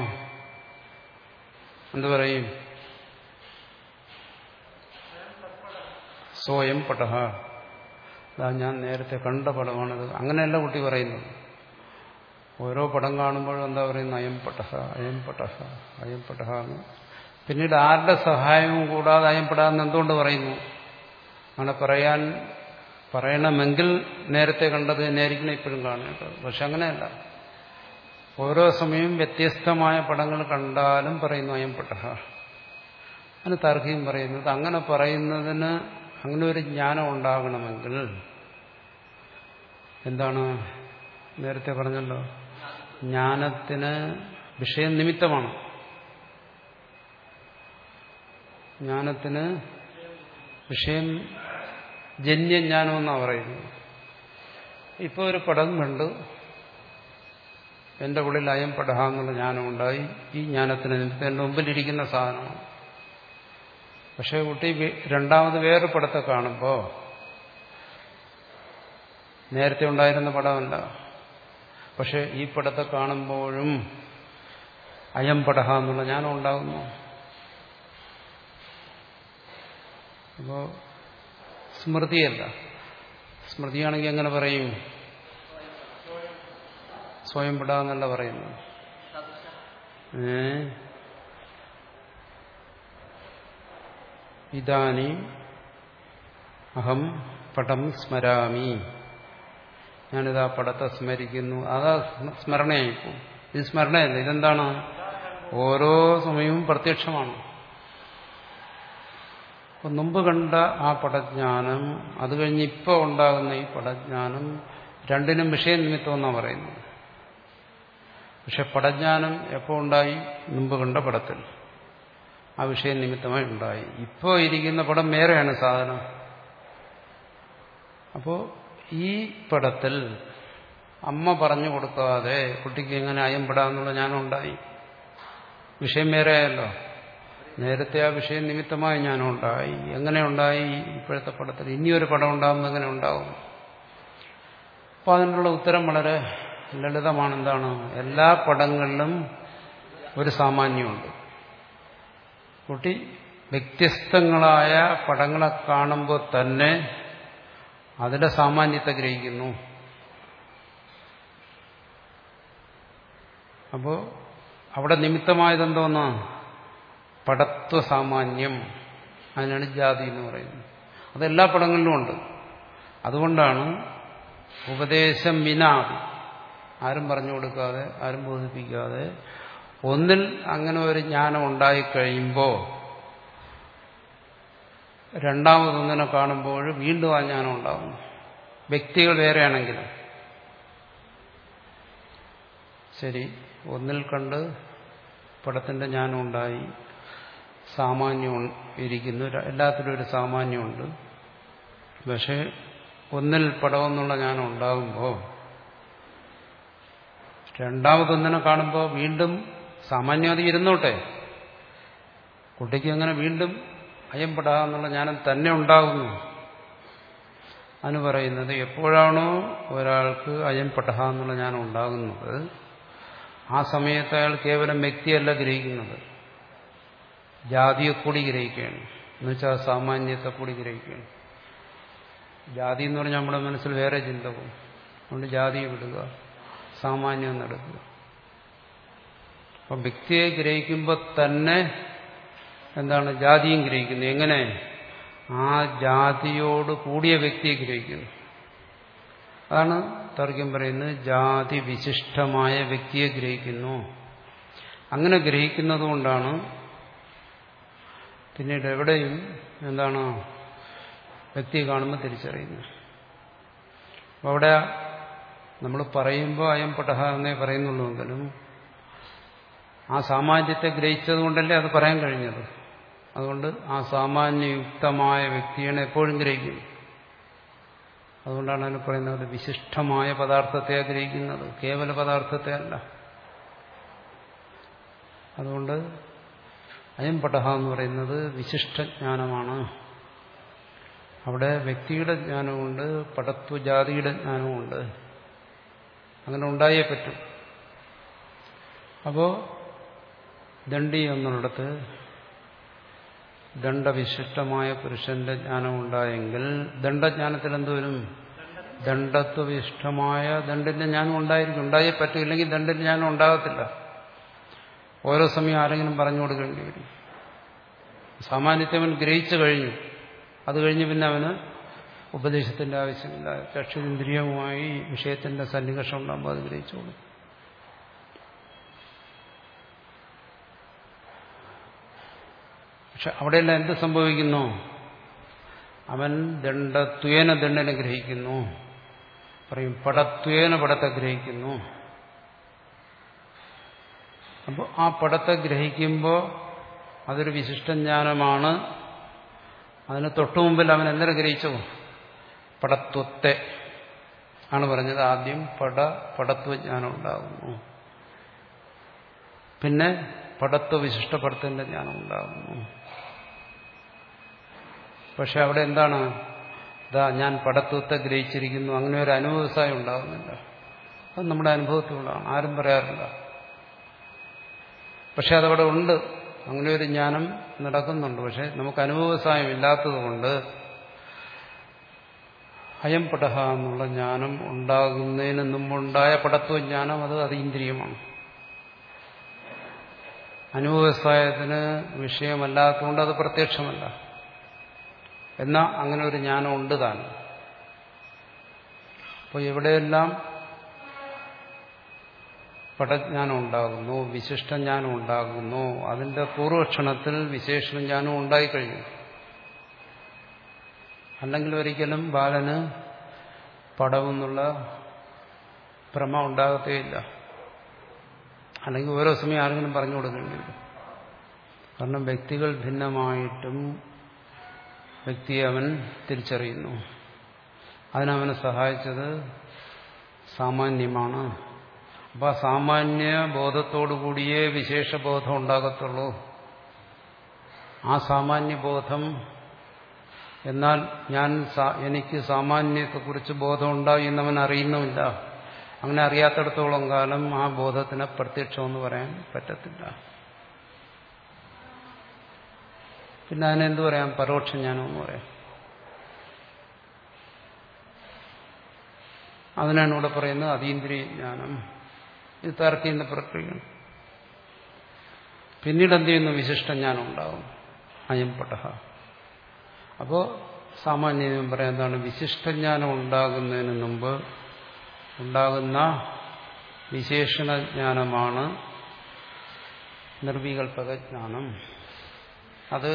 എന്തു പറയും? സ്വയം പടഹ, അതാ ഞാൻ നേരത്തെ കണ്ട പടമാണത്. അങ്ങനെയല്ല കുട്ടി പറയുന്നത്. ഓരോ പടം കാണുമ്പോഴും എന്താ പറയുന്നത് അയം പടഹ അയം പടഹ അയം പടഹ എന്ന്. പിന്നീട് ആരുടെ സഹായവും കൂടാതെ അയം പെടാന്ന് എന്തുകൊണ്ട് പറയുന്നു? അങ്ങനെ പറയാൻ പറയണമെങ്കിൽ നേരത്തെ കണ്ടത് തന്നെയായിരിക്കണം ഇപ്പോഴും കാണേണ്ടത്. പക്ഷെ അങ്ങനെയല്ല. ഓരോ സമയവും വ്യത്യസ്തമായ പടങ്ങൾ കണ്ടാലും പറയുന്നു അയം പടഹ. അതിന് താർക്കികം പറയുന്നത് അങ്ങനെ പറയുന്നതിന് അങ്ങനെ ഒരു ജ്ഞാനം ഉണ്ടാകണമെങ്കിൽ എന്താണ്? നേരത്തെ പറഞ്ഞല്ലോ, ജ്ഞാനത്തിന് വിഷയം നിമിത്തമാണ്. ജ്ഞാനത്തിന് വിഷയം ജന്യജ്ഞാനം എന്നാണ് പറയുന്നത്. ഇപ്പോൾ ഒരു പടം കണ്ടു, എന്റെ ഉള്ളിൽ അയം പടഹ എന്നുള്ള ജ്ഞാനം ഉണ്ടായി. ഈ ജ്ഞാനത്തിന് നിമിത്തം എന്റെ മുമ്പിലിരിക്കുന്ന സാധനമാണ്. പക്ഷെ കുട്ടി രണ്ടാമത് വേറൊരു പടത്തെ കാണുമ്പോൾ നേരത്തെ ഉണ്ടായിരുന്ന പടമല്ല. പക്ഷെ ഈ പടത്തെ കാണുമ്പോഴും അയം പടഹ എന്നുള്ള ജ്ഞാനം ഉണ്ടാകുന്നു. അപ്പോ സ്മൃതിയല്ല. സ്മൃതിയാണെങ്കിൽ എങ്ങനെ പറയും? സ്വയം പട എന്നല്ല പറയുന്നു. ഏ ഇതാനി അഹം പടം സ്മരാമി. ഞാനിതാ പടത്തെ സ്മരിക്കുന്നു. അതാ സ്മരണയായിപ്പോ. ഇത് സ്മരണയല്ല. ഇതെന്താണ്? ഓരോ സമയവും പ്രത്യക്ഷമാണ്. അപ്പൊ മുമ്പ് കണ്ട ആ പടജ്ഞാനം, അത് കഴിഞ്ഞ് ഇപ്പോൾ ഉണ്ടാകുന്ന ഈ പടജ്ഞാനം രണ്ടിനും വിഷയനിമിത്തം എന്നാണ് പറയുന്നത്. പക്ഷെ പടജ്ഞാനം എപ്പോൾ ഉണ്ടായി? മുമ്പ് കണ്ട പടത്തിൽ. ആ വിഷയനിമിത്തമായി ഉണ്ടായി. ഇപ്പോൾ ഇരിക്കുന്ന പടം വേറെയാണ് സാധനം. അപ്പോ ഈ പടത്തിൽ അമ്മ പറഞ്ഞു കൊടുക്കാതെ കുട്ടിക്ക് എങ്ങനെ അയം പെടാന്നുള്ള ജ്ഞാനം ഉണ്ടായി? വിഷയം വേറെയല്ലോ. നേരത്തെ ആ വിഷയം നിമിത്തമായി ജ്ഞാനം ഉണ്ടായി. എങ്ങനെ ഉണ്ടായി? ഇപ്പോഴത്തെ പടത്തിൽ. ഇനിയൊരു പടം ഉണ്ടാകുമ്പോൾ എങ്ങനെ ഉണ്ടാവും? അപ്പൊ അതിനുള്ള ഉത്തരം വളരെ ലളിതമാണ്. എന്താണ്? എല്ലാ പടങ്ങളിലും ഒരു സാമാന്യമുണ്ട്. കുട്ടി വ്യത്യസ്തങ്ങളായ പടങ്ങളെ കാണുമ്പോൾ തന്നെ അതിന്റെ സാമാന്യത്തെ ഗ്രഹിക്കുന്നു. അപ്പോ അവിടെ നിമിത്തമായതെന്തോന്ന്? പടത്വ സാമാന്യം. അതിനാണ് ജാതി എന്ന് പറയുന്നത്. അതെല്ലാ പടങ്ങളിലും ഉണ്ട്. അതുകൊണ്ടാണ് ഉപദേശം വിനാദി, ആരും പറഞ്ഞു കൊടുക്കാതെ ആരും ബോധിപ്പിക്കാതെ ഒന്നിൽ അങ്ങനെ ഒരു ജ്ഞാനം ഉണ്ടായിക്കഴിയുമ്പോൾ രണ്ടാമതൊന്നിനെ കാണുമ്പോൾ വീണ്ടും ആ ജ്ഞാനം ഉണ്ടാകും. വ്യക്തികൾ വേറെയാണെങ്കിലും ശരി, ഒന്നിൽ കണ്ട് പടത്തിന്റെ ജ്ഞാനം ഉണ്ടായി, സാമാന്യം ഇരിക്കുന്നു, എല്ലാത്തിലും ഒരു സാമാന്യമുണ്ട്. പക്ഷെ ഒന്നിൽ പടമെന്നുള്ള ജ്ഞാനം ഉണ്ടാകുമ്പോൾ രണ്ടാമതൊന്നിനെ കാണുമ്പോൾ വീണ്ടും സാമാന്യം അത് ഇരുന്നോട്ടെ, കുട്ടിക്ക് അങ്ങനെ വീണ്ടും അയം പെടാന്നുള്ള ജ്ഞാനം തന്നെ ഉണ്ടാകുന്നു. അതിന് പറയുന്നത് എപ്പോഴാണോ ഒരാൾക്ക് അയം പെടഹ എന്നുള്ള ജ്ഞാനം ഉണ്ടാകുന്നത്, ആ സമയത്ത് അയാൾ കേവലം വ്യക്തിയല്ല ഗ്രഹിക്കുന്നത്, ജാതിയെ കൂടി ഗ്രഹിക്കുകയാണ്. എന്നുവെച്ചാൽ സാമാന്യത്തെ കൂടി ഗ്രഹിക്കുകയാണ്. ജാതി എന്ന് പറഞ്ഞാൽ നമ്മുടെ മനസ്സിൽ വേറെ ചിന്ത പോകും. അതുകൊണ്ട് ജാതിയെ വിടുക, സാമാന്യം എന്നെടുക്കുക. അപ്പം വ്യക്തിയെ ഗ്രഹിക്കുമ്പോൾ തന്നെ എന്താണ്? ജാതിയും ഗ്രഹിക്കുന്നു. എങ്ങനെ? ആ ജാതിയോട് കൂടിയ വ്യക്തിയെ ഗ്രഹിക്കുന്നു. അതാണ് തർക്കം പറയുന്നത്, ജാതി വിശിഷ്ടമായ വ്യക്തിയെ ഗ്രഹിക്കുന്നു. അങ്ങനെ ഗ്രഹിക്കുന്നത് കൊണ്ടാണ് പിന്നീട് എവിടെയും എന്താണ് വ്യക്തിയെ കാണുമ്പോൾ തിരിച്ചറിയുന്നത്. അപ്പം അവിടെ നമ്മൾ പറയുമ്പോൾ അയം പെടഹ എന്നേ പറയുന്നുള്ളൂവെങ്കിലും ആ സാമാന്യത്തെ ഗ്രഹിച്ചത് കൊണ്ടല്ലേ അത് പറയാൻ കഴിഞ്ഞത്. അതുകൊണ്ട് ആ സാമാന്യയുക്തമായ വ്യക്തിയാണ് എപ്പോഴും ഗ്രഹിക്കുന്നത്. അതുകൊണ്ടാണ് അതിന് പറയുന്നത് വിശിഷ്ടമായ പദാർത്ഥത്തെ ഗ്രഹിക്കുന്നത്, കേവല പദാർത്ഥത്തെ അല്ല. അതുകൊണ്ട് അയം പെടഹ എന്ന് പറയുന്നത് വിശിഷ്ടജ്ഞാനമാണ്. അവിടെ വ്യക്തിയുടെ ജ്ഞാനമുണ്ട്, പടത്വജാതിയുടെ ജ്ഞാനമുണ്ട്. അങ്ങനെ ഉണ്ടായേ പറ്റും. അപ്പോ ദണ്ഡി എന്നുള്ളിടത്ത് ദണ്ഡവിശിഷ്ടമായ പുരുഷന്റെ ജ്ഞാനം ഉണ്ടായെങ്കിൽ ദണ്ഡജ്ഞാനത്തിൽ എന്തുവരും? ദണ്ഡത്വവിശിഷ്ടമായ ദണ്ഡിന്റെ ജ്ഞാനം ഉണ്ടായിരിക്കും. ഉണ്ടായേ പറ്റില്ലെങ്കിൽ ദണ്ഡിന്റെ ജ്ഞാനം ഉണ്ടാകത്തില്ല. ഓരോ സമയം ആരെങ്കിലും പറഞ്ഞു കൊടുക്കേണ്ടി വരും. സാമാന്യത്തെ അവൻ ഗ്രഹിച്ചു കഴിഞ്ഞു. അത് കഴിഞ്ഞ് പിന്നെ അവന് ഉപദേശത്തിന്റെ ആവശ്യമില്ല. ചക്ഷുരിന്ദ്രിയവുമായി വിഷയത്തിന്റെ സന്നികർഷം ഉണ്ടാകുമ്പോൾ അത് ഗ്രഹിച്ചോളൂ. പക്ഷെ അവിടെയെല്ലാം എന്ത് സംഭവിക്കുന്നു? അവൻ ദണ്ഡത്വേന ദണ്ഡനെ ഗ്രഹിക്കുന്നു, പറയും പടത്വേന പടത്തെ ഗ്രഹിക്കുന്നു. അപ്പോൾ ആ പടത്തെ ഗ്രഹിക്കുമ്പോൾ അതൊരു വിശിഷ്ടജ്ഞാനമാണ്. അതിന് തൊട്ടുമുമ്പിൽ അവൻ എന്തിനെ ഗ്രഹിച്ചു? പടത്വത്തെ ആണ് പറഞ്ഞത്. ആദ്യം പട പടത്വജ്ഞാനം ഉണ്ടാകുന്നു, പിന്നെ പടത്വ വിശിഷ്ടപടത്തിന്റെ ജ്ഞാനം ഉണ്ടാകുന്നു. പക്ഷെ അവിടെ എന്താണ്? ഇതാ ഞാൻ പടത്വത്തെ ഗ്രഹിച്ചിരിക്കുന്നു, അങ്ങനെ ഒരു അനുഭവസായം ഉണ്ടാകുന്നില്ല. അത് നമ്മുടെ അനുഭവത്തിലുള്ളതാണ്, ആരും പറയാറില്ല. പക്ഷെ അതവിടെ ഉണ്ട്, അങ്ങനെ ഒരു ജ്ഞാനം നടക്കുന്നുണ്ട്. പക്ഷെ നമുക്ക് അനുഭവസായം ഇല്ലാത്തതുകൊണ്ട് അയം പടഹ എന്നുള്ള ജ്ഞാനം ഉണ്ടാകുന്നതിന് മുമ്പുണ്ടായ പടത്വജ്ഞാനം അത് അതീന്ദ്രിയമാണ്. അനുഭവസായത്തിന് വിഷയമല്ലാത്തതുകൊണ്ട് അത് പ്രത്യക്ഷമല്ല. എന്നാൽ അങ്ങനെ ഒരു ജ്ഞാനം ഉണ്ട് താൻ. അപ്പോൾ എവിടെയെല്ലാം പടജ്ഞാനം ഉണ്ടാകുന്നു, വിശിഷ്ടജ്ഞാനം ഉണ്ടാകുന്നു, അതിന്റെ പൂർവക്ഷണത്തിൽ വിശേഷജ്ഞാനം ഉണ്ടായിക്കഴിഞ്ഞു. അല്ലെങ്കിൽ ഒരിക്കലും ബാലന് പടമെന്നുള്ള ഭ്രമ ഉണ്ടാകത്തേയില്ല. അല്ലെങ്കിൽ ഓരോ സമയം ആരെങ്കിലും പറഞ്ഞു കൊടുക്കേണ്ടി വരും. കാരണം വ്യക്തികൾ ഭിന്നമായിട്ടും വ്യക്തിയെ അവൻ തിരിച്ചറിയുന്നു. അതിനവനെ സഹായിച്ചത് സാമാന്യമാണ്. അപ്പോൾ ആ സാമാന്യ ബോധത്തോടുകൂടിയേ വിശേഷബോധം ഉണ്ടാകത്തുള്ളൂ. ആ സാമാന്യബോധം എന്നാൽ ഞാൻ എനിക്ക് സാമാന്യത്തെക്കുറിച്ച് ബോധമുണ്ടായി എന്നവൻ അറിയുന്നുമില്ല. അങ്ങനെ അറിയാത്തിടത്തോളം കാലം ആ ബോധത്തിന് പ്രത്യക്ഷമെന്ന് പറയാൻ പറ്റത്തില്ല. പിന്നെ അതിനെന്ത് പറയാം? പരോക്ഷ ജ്ഞാനമെന്ന് പറയാം. അതിനാണ് ഇവിടെ പറയുന്നത് അതീന്ദ്രിയ ജ്ഞാനം. ഇത് താർക്കിക പ്രക്രിയയാണ്. പിന്നീട് എന്ത് ചെയ്യുന്നു? വിശിഷ്ടജ്ഞാനം ഉണ്ടാകും, അയം പടഹ. അപ്പോൾ സാമാന്യം പറയാം എന്താണ്? വിശിഷ്ടജ്ഞാനം ഉണ്ടാകുന്നതിന് മുമ്പ് ഉണ്ടാകുന്ന വിശേഷണജ്ഞാനമാണ് നിർവികൽപക ജ്ഞാനം. അത്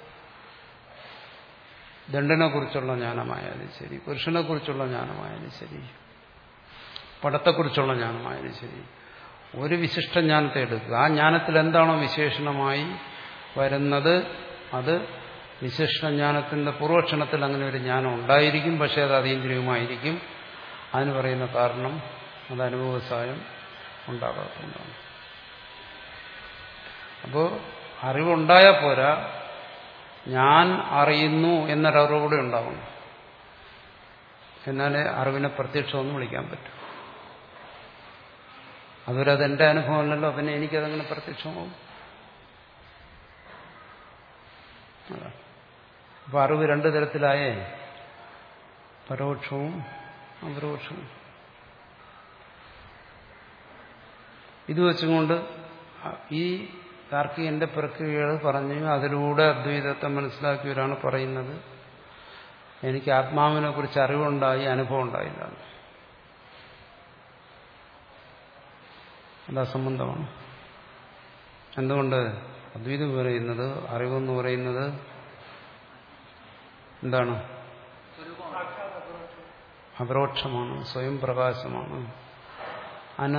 ദണ്ഡനെ കുറിച്ചുള്ള ജ്ഞാനമായാലും ശരി, പുരുഷനെ കുറിച്ചുള്ള ജ്ഞാനമായാലും ശരി, പടത്തെക്കുറിച്ചുള്ള ജ്ഞാനമായാലും ശരി, ഒരു വിശിഷ്ടജ്ഞാനത്തെ എടുക്കുക. ആ ജ്ഞാനത്തിൽ എന്താണോ വിശേഷണമായി വരുന്നത് അത് വിശിഷ്ടജ്ഞാനത്തിന്റെ പൂർവക്ഷണത്തിൽ അങ്ങനെ ഒരു ജ്ഞാനം ഉണ്ടായിരിക്കും. പക്ഷെ അത് അതീന്ദ്രിയമായിരിക്കും. അതിന് പറയുന്ന കാരണം അത് അനുഭവസായം ഉണ്ടാകാത്തതുകൊണ്ടാണ്. അപ്പോൾ അറിവുണ്ടായാൽ പോരാ, ഞാൻ അറിയുന്നു എന്നൊരറിവൂടെ ഉണ്ടാവണം. എന്നാലേ അറിവിനെ പ്രത്യക്ഷമെന്ന് വിളിക്കാൻ പറ്റും. അതുവരെ അതെന്റെ അനുഭവമല്ലല്ലോ, പിന്നെ എനിക്കതങ്ങനെ പ്രത്യക്ഷമാവും. അപ്പൊ അറിവ് രണ്ടു തരത്തിലായേ, പരോക്ഷവും അപരോക്ഷവും. ഇത് വെച്ചുകൊണ്ട് ഈ താർക്കികന്റെ പ്രക്രിയകൾ പറഞ്ഞു അതിലൂടെ അദ്വൈതത്തെ മനസ്സിലാക്കിയവരാണ് പറയുന്നത് എനിക്ക് ആത്മാവിനെ കുറിച്ച് അറിവുണ്ടായി, അനുഭവം ഉണ്ടായില്ല. അത് അസംബന്ധമാണ്. എന്തുകൊണ്ട്? അദ്വൈതം പറയുന്നത് അറിവെന്ന് പറയുന്നത് എന്താണ്? അപരോക്ഷമാണ്, സ്വയം പ്രകാശമാണ്. അതിന്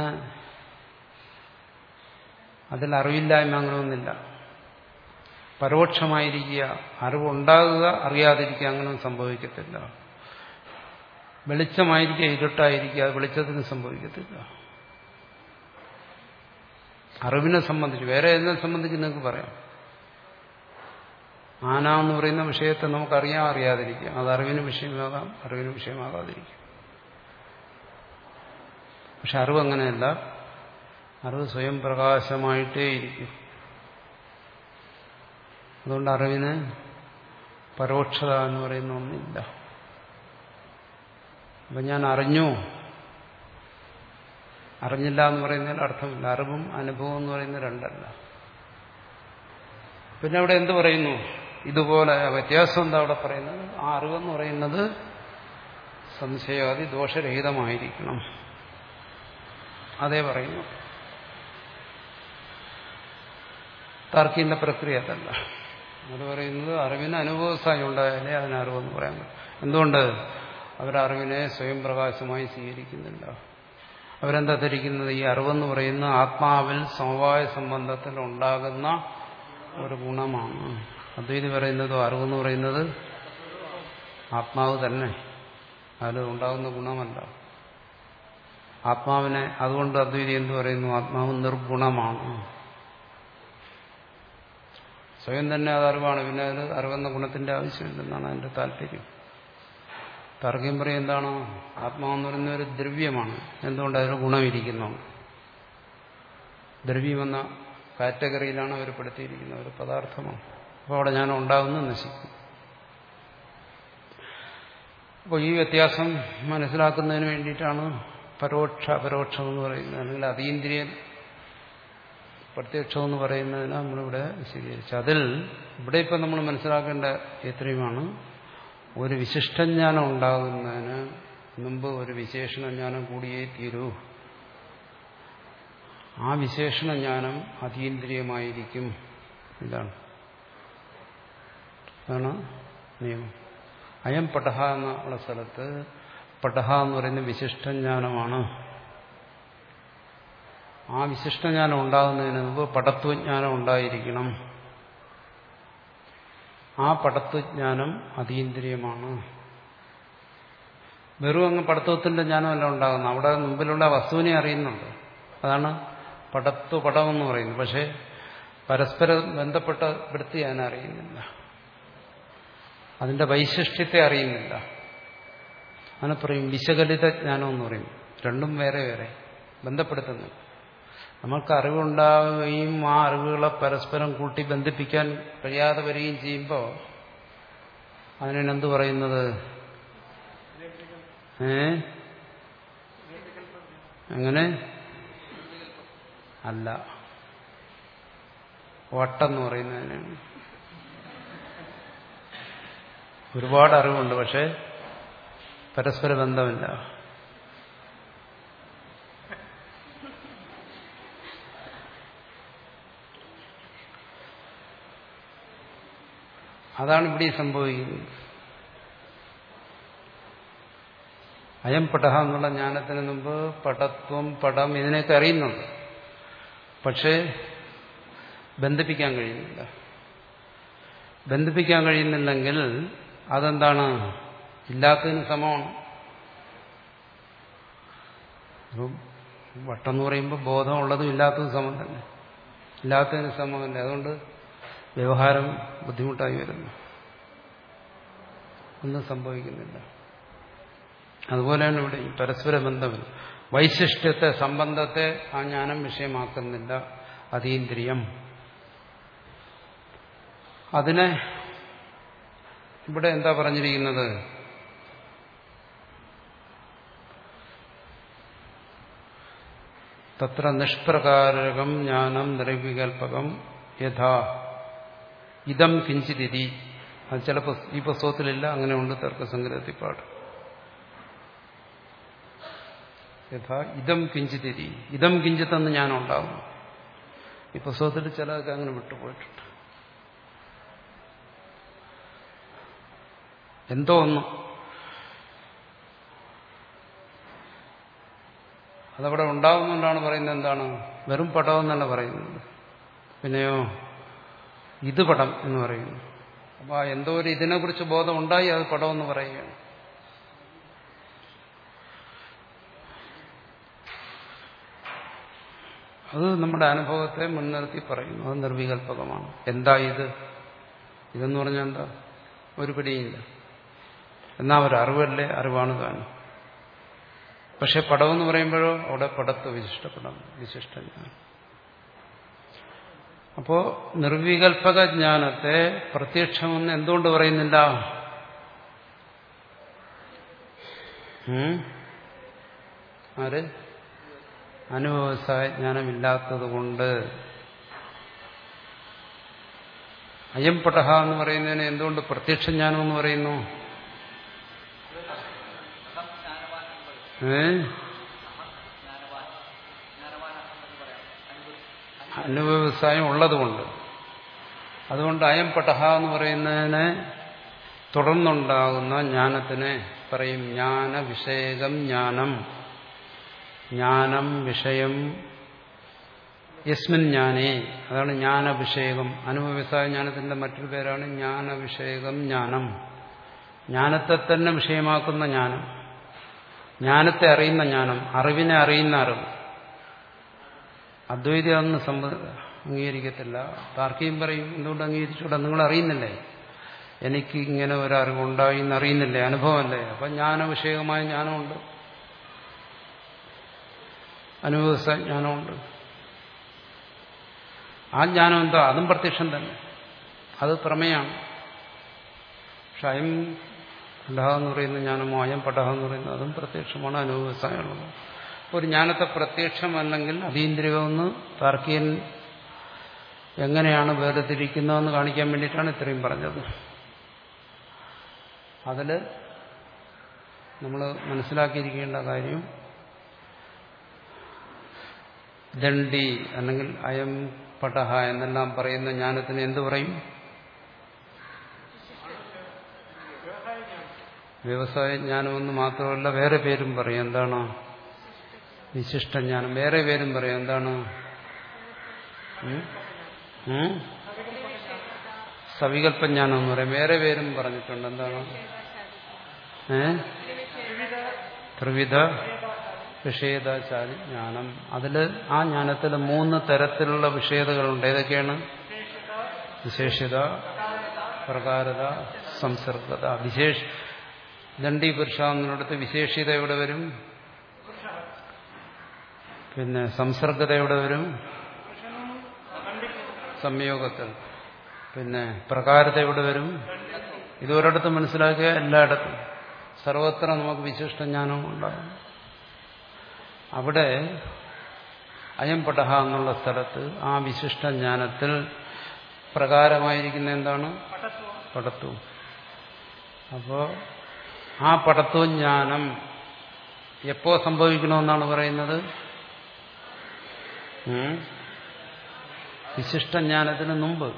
അതിൽ അറിവില്ലായ്മ അങ്ങനെയൊന്നില്ല. പരോക്ഷമായിരിക്കുക, അറിവുണ്ടാകുക, അറിയാതിരിക്കുക, അങ്ങനെയൊന്നും സംഭവിക്കത്തില്ല. വെളിച്ചമായിരിക്കുക, ഇരുട്ടായിരിക്കുക, അത് വെളിച്ചത്തിന് സംഭവിക്കത്തില്ല. അറിവിനെ സംബന്ധിച്ച്, വേറെ ഏതിനെ സംബന്ധിച്ച് നിങ്ങൾക്ക് പറയാം. ആന എന്ന് പറയുന്ന വിഷയത്തെ നമുക്കറിയാം, അറിയാതിരിക്കാം. അത് അറിവിന് വിഷയമാകാം, അറിവിന് വിഷയമാകാതിരിക്കും. പക്ഷെ അറിവ് അങ്ങനെയല്ല. അറിവ് സ്വയം പ്രകാശമായിട്ടേ ഇരിക്കും. അതുകൊണ്ട് അറിവിന് പരോക്ഷത എന്ന് പറയുന്ന ഒന്നില്ല. അപ്പം ഞാൻ അറിഞ്ഞു, അറിഞ്ഞില്ല എന്ന് പറയുന്നതിൽ അർത്ഥമില്ല. അറിവും അനുഭവം എന്ന് പറയുന്നത് രണ്ടല്ല. പിന്നെ അവിടെ എന്ത് പറയുന്നു? ഇതുപോലെ വ്യത്യാസം എന്താ അവിടെ പറയുന്നത്? ആ അറിവെന്ന് പറയുന്നത് സംശയാദി ദോഷരഹിതമായിരിക്കണം. അതേ പറയുന്നു. താർക്കിന്റെ പ്രക്രിയ അതല്ല. അത് പറയുന്നത് അറിവിന് അനുഭവസായി ഉണ്ടായാലേ അതിന് അറിവെന്ന് പറയാൻ പറ്റും. എന്തുകൊണ്ട്? അവരറിവിനെ സ്വയം പ്രകാശമായി സ്വീകരിക്കുന്നില്ല. അവരെന്താ ധരിക്കുന്നത്? ഈ അറിവെന്ന് പറയുന്ന ആത്മാവിൽ സമവായ സംബന്ധത്തിൽ ഉണ്ടാകുന്ന ഒരു ഗുണമാണ്. അദ്വൈതി പറയുന്നതോ അറിവെന്ന് പറയുന്നത് ആത്മാവ് തന്നെ, അതിൽ ഉണ്ടാകുന്ന ഗുണമല്ല. ആത്മാവിനെ അതുകൊണ്ട് അദ്വൈതി എന്ത് പറയുന്നു? ആത്മാവ് നിർഗുണമാണ്, സ്വയം തന്നെ അത് അറിവാണ്. പിന്നെ അത് അറിവെന്ന ഗുണത്തിന്റെ ആവശ്യമില്ലെന്നാണ് അതിന്റെ താല്പര്യം. താർക്കികം പറയും എന്താണ്? ആത്മാവെന്ന് പറയുന്ന ഒരു ദ്രവ്യമാണ്. എന്തുകൊണ്ട്? അതിന് ഗുണമിരിക്കുന്നു. ദ്രവ്യമെന്ന കാറ്റഗറിയിലാണ് അവർ പെടുത്തിയിരിക്കുന്നത്, ഒരു പദാർത്ഥമാണ്. അപ്പോൾ അവിടെ ഞാൻ ഉണ്ടാകുന്നു, നശിക്കും. അപ്പോൾ ഈ വ്യത്യാസം മനസ്സിലാക്കുന്നതിന് വേണ്ടിയിട്ടാണ് പരോക്ഷ അപരോക്ഷം എന്ന് പറയുന്നത്, അല്ലെങ്കിൽ അതീന്ദ്രിയ പ്രത്യക്ഷം എന്ന് പറയുന്നതിന് നമ്മളിവിടെ വിശദീകരിച്ചു. അതിൽ ഇവിടെ ഇപ്പം നമ്മൾ മനസ്സിലാക്കേണ്ട എത്രയുമാണ്, ഒരു വിശിഷ്ടജ്ഞാനം ഉണ്ടാകുന്നതിന് മുമ്പ് ഒരു വിശേഷണജ്ഞാനം കൂടിയേ തീരൂ. ആ വിശേഷണജ്ഞാനം അതീന്ദ്രിയമായിരിക്കും. ഇതാണ് അതാണ് നിയമം. അയം പടഹ എന്നുള്ള സ്ഥലത്ത് പടഹ എന്ന് പറയുന്ന വിശിഷ്ടജ്ഞാനമാണ്. ആ വിശിഷ്ടജ്ഞാനം ഉണ്ടാകുന്നതിന് മുമ്പ് പടത്വജ്ഞാനം ഉണ്ടായിരിക്കണം. ആ പടത്വജ്ഞാനം അതീന്ദ്രിയമാണ്. വെറും അങ്ങ് പടത്വത്തിന്റെ ജ്ഞാനമല്ല ഉണ്ടാകുന്നത്, അവിടെ മുമ്പിലുള്ള വസ്തുവിനെ അറിയുന്നുണ്ട്. അതാണ് പടത്വ പടമെന്ന് പറയുന്നത്. പക്ഷെ പരസ്പരം ബന്ധപ്പെട്ട വൃത്തി ഞാൻ അറിയുന്നില്ല, അതിന്റെ വൈശിഷ്ട്യത്തെ അറിയുന്നില്ല. അങ്ങനെ പറയും വിശകലിത ജ്ഞാനം എന്ന് പറയും. രണ്ടും വേറെ വേറെ ബന്ധപ്പെടുത്തുന്നു. നമുക്ക് അറിവുണ്ടാവുകയും ആ അറിവുകളെ പരസ്പരം കൂട്ടി ബന്ധിപ്പിക്കാൻ കഴിയാതെ വരികയും ചെയ്യുമ്പോൾ അതിനാണ് എന്ത് പറയുന്നത്? ഏ അങ്ങനെ അല്ല, വട്ടെന്ന് പറയുന്നതിനാണ്. ഒരുപാട് അറിവുണ്ട്, പക്ഷെ പരസ്പര ബന്ധമില്ല. അതാണ് ഇവിടെ സംഭവിക്കുന്നത്. അയം പടഹ എന്നുള്ള ജ്ഞാനത്തിന് മുമ്പ് പടത്വം, പടം ഇതിനെയൊക്കെ അറിയുന്നുണ്ട്, പക്ഷേ ബന്ധിപ്പിക്കാൻ കഴിയുന്നില്ല. ബന്ധിപ്പിക്കാൻ കഴിയുന്നില്ലെങ്കിൽ അതെന്താണ്? ഇല്ലാത്തതിന് സമമാണ്. അപ്പം വട്ടെന്ന് പറയുമ്പോൾ ബോധമുള്ളതും ഇല്ലാത്തതും സമം തന്നെ, ഇല്ലാത്തതിന് സമമല്ലേ. അതുകൊണ്ട് വ്യവഹാരം ബുദ്ധിമുട്ടായി വരുന്നു, ഒന്നും സംഭവിക്കുന്നില്ല. അതുപോലെയാണ് ഇവിടെ പരസ്പര ബന്ധം. വൈശിഷ്ട്യത്തെ, സംബന്ധത്തെ ആ ജ്ഞാനം വിഷയമാക്കുന്നില്ല, അതീന്ദ്രിയം. അതിനെ ഇവിടെ എന്താ പറഞ്ഞിരിക്കുന്നത്? തത്ര നിഷ്പ്രകാരകം ജ്ഞാനം നിർവികൽപകം യഥാ ഇതം കിഞ്ചിതി. അത് ചിലപ്പോൾ ഈ പുസ്തകത്തിലില്ല, അങ്ങനെ ഉണ്ട് തർക്കസംഗ്രഹത്തിൽ പാട്. യഥാ ഇതം കിഞ്ചിതി, ഇതം കിഞ്ചിത്തെന്ന് ജ്ഞാനം ഉണ്ടാകും. ഈ പുസ്തകത്തിൽ ചിലതൊക്കെ അങ്ങനെ വിട്ടുപോയിട്ടുണ്ട്. എന്തോ ഒന്ന് അതവിടെ ഉണ്ടാകുന്നുകൊണ്ടാണ് പറയുന്നത്. എന്താണ്? വെറും പടം എന്നല്ല പറയുന്നത്, പിന്നെയോ ഇത് പടം എന്ന് പറയുന്നു. അപ്പോൾ എന്തോ ഒരു ഇതിനെക്കുറിച്ച് ബോധം ഉണ്ടായി, അത് പടമെന്ന് പറയുകയാണ്. അത് നമ്മുടെ അനുഭവത്തെ മുൻനിർത്തി പറയുന്നു. അത് നിർവികൽപകമാണ്. എന്താ ഇത്? ഇതെന്ന് പറഞ്ഞാൽ എന്താ? ഒരു പിടിയില്ല. എന്നാ ഒരു അറിവല്ലേ, അറിവാണ് താൻ. പക്ഷെ പടമെന്ന് പറയുമ്പോഴോ അവിടെ പടത്വ വിശിഷ്ടപ്പെടം, വിശിഷ്ടജ്ഞാനം. അപ്പോ നിർവികൽപക ജ്ഞാനത്തെ പ്രത്യക്ഷമെന്ന് എന്തുകൊണ്ട് പറയുന്നില്ല? ആര് അനുവ്യവസായ ജ്ഞാനമില്ലാത്തത് കൊണ്ട്. അയം പടഹ എന്ന് പറയുന്നതിന് എന്തുകൊണ്ട് പ്രത്യക്ഷ ജ്ഞാനം എന്ന് പറയുന്നു? ഏ അനുവ്യവസായം ഉള്ളതുകൊണ്ട്. അതുകൊണ്ട് അയം പടഹ എന്ന് പറയുന്നതിനെ തുടർന്നുണ്ടാകുന്ന ജ്ഞാനത്തിനെ പറയും ജ്ഞാന വിഷയകം ജ്ഞാനം. ജ്ഞാനം വിഷയം യസ്മിൻ ജ്ഞാനേ, അതാണ് ജ്ഞാനവിഷയകം. അനുവ്യവസായ ജ്ഞാനത്തിന്റെ മറ്റൊരു പേരാണ് ജ്ഞാനവിഷയകം ജ്ഞാനം. ജ്ഞാനത്തെ തന്നെ വിഷയമാക്കുന്ന ജ്ഞാനം, ജ്ഞാനത്തെ അറിയുന്ന ജ്ഞാനം, അറിവിനെ അറിയുന്ന അറിവ്. അദ്വൈതി അതൊന്നും സംബ അംഗീകരിക്കത്തില്ല. താർക്കികം പറയും എന്തുകൊണ്ട് അംഗീകരിച്ചുകൂടാ? നിങ്ങൾ അറിയുന്നില്ലേ, എനിക്ക് ഇങ്ങനെ ഒരറിവുണ്ടായി എന്നറിയുന്നില്ലേ, അനുഭവമല്ലേ. അപ്പം ജ്ഞാനവിഷയകമായ ജ്ഞാനമുണ്ട്, അനുവ്യവസായ ജ്ഞാനമുണ്ട്. ആ ജ്ഞാനം എന്താ? അതും പ്രത്യക്ഷം തന്നെ, അത് പ്രമേയാണ്. പക്ഷെ അയം പടഹ എന്ന് പറയുന്ന ജ്ഞാനമോ അയം പടഹ എന്ന് പറയുന്നത് അതും പ്രത്യക്ഷമാണ്, അനുവ്യവസായമുള്ളത്. ഒരു ജ്ഞാനത്തെ പ്രത്യക്ഷമല്ലെങ്കിൽ അതീന്ദ്രിയമെന്ന് താർക്കികൻ എങ്ങനെയാണ് വേർതിരിക്കുന്നതെന്ന് കാണിക്കാൻ വേണ്ടിയിട്ടാണ് ഇത്രയും പറഞ്ഞത്. അതിൽ നമ്മൾ മനസ്സിലാക്കിയിരിക്കേണ്ട കാര്യം ദണ്ഡി അല്ലെങ്കിൽ അയം പടഹ എന്നെല്ലാം പറയുന്ന ജ്ഞാനത്തിന് എന്തു പറയും? വ്യവസായ ജ്ഞാനമെന്ന് മാത്രമല്ല വേറെ പേരും പറയും. എന്താണ്? വിശിഷ്ടജ്ഞാനം. വേറെ പേരും പറയും. എന്താണ്? സവികല്പജ്ഞാനം എന്ന് പറയും. വേറെ പേരും പറഞ്ഞിട്ടുണ്ട്. എന്താണ്? ഏ ത്രിവിധ വിഷേദാചാരി ജ്ഞാനം. അതിൽ ആ ജ്ഞാനത്തിൽ മൂന്ന് തരത്തിലുള്ള വിഷേദങ്ങളുണ്ട്. ഏതൊക്കെയാണ്? വിശേഷത, പ്രകാരത, സംസർഗത. വിശേഷ ദണ്ഡി പുരുഷ എന്നിടത്ത് വിശേഷിത എവിടെ വരും? പിന്നെ സംസർഗത എവിടെ വരും? സംയോഗത്തിൽ. പിന്നെ പ്രകാരത എവിടെ വരും? ഇതൊരിടത്ത് മനസ്സിലാക്കുക, എല്ലായിടത്തും സർവത്ര നമുക്ക് വിശിഷ്ടജ്ഞാനം ഉണ്ടാകും. അവിടെ അയം പടഹ എന്നുള്ള സ്ഥലത്ത് ആ വിശിഷ്ടജ്ഞാനത്തിൽ പ്രകാരമായിരിക്കുന്ന എന്താണ്? പടത്വം. അപ്പോൾ ആ പടത്വജ്ഞാനം എപ്പോ സംഭവിക്കണമെന്നാണ് പറയുന്നത്? വിശിഷ്ടജ്ഞാനത്തിന് മുമ്പ്,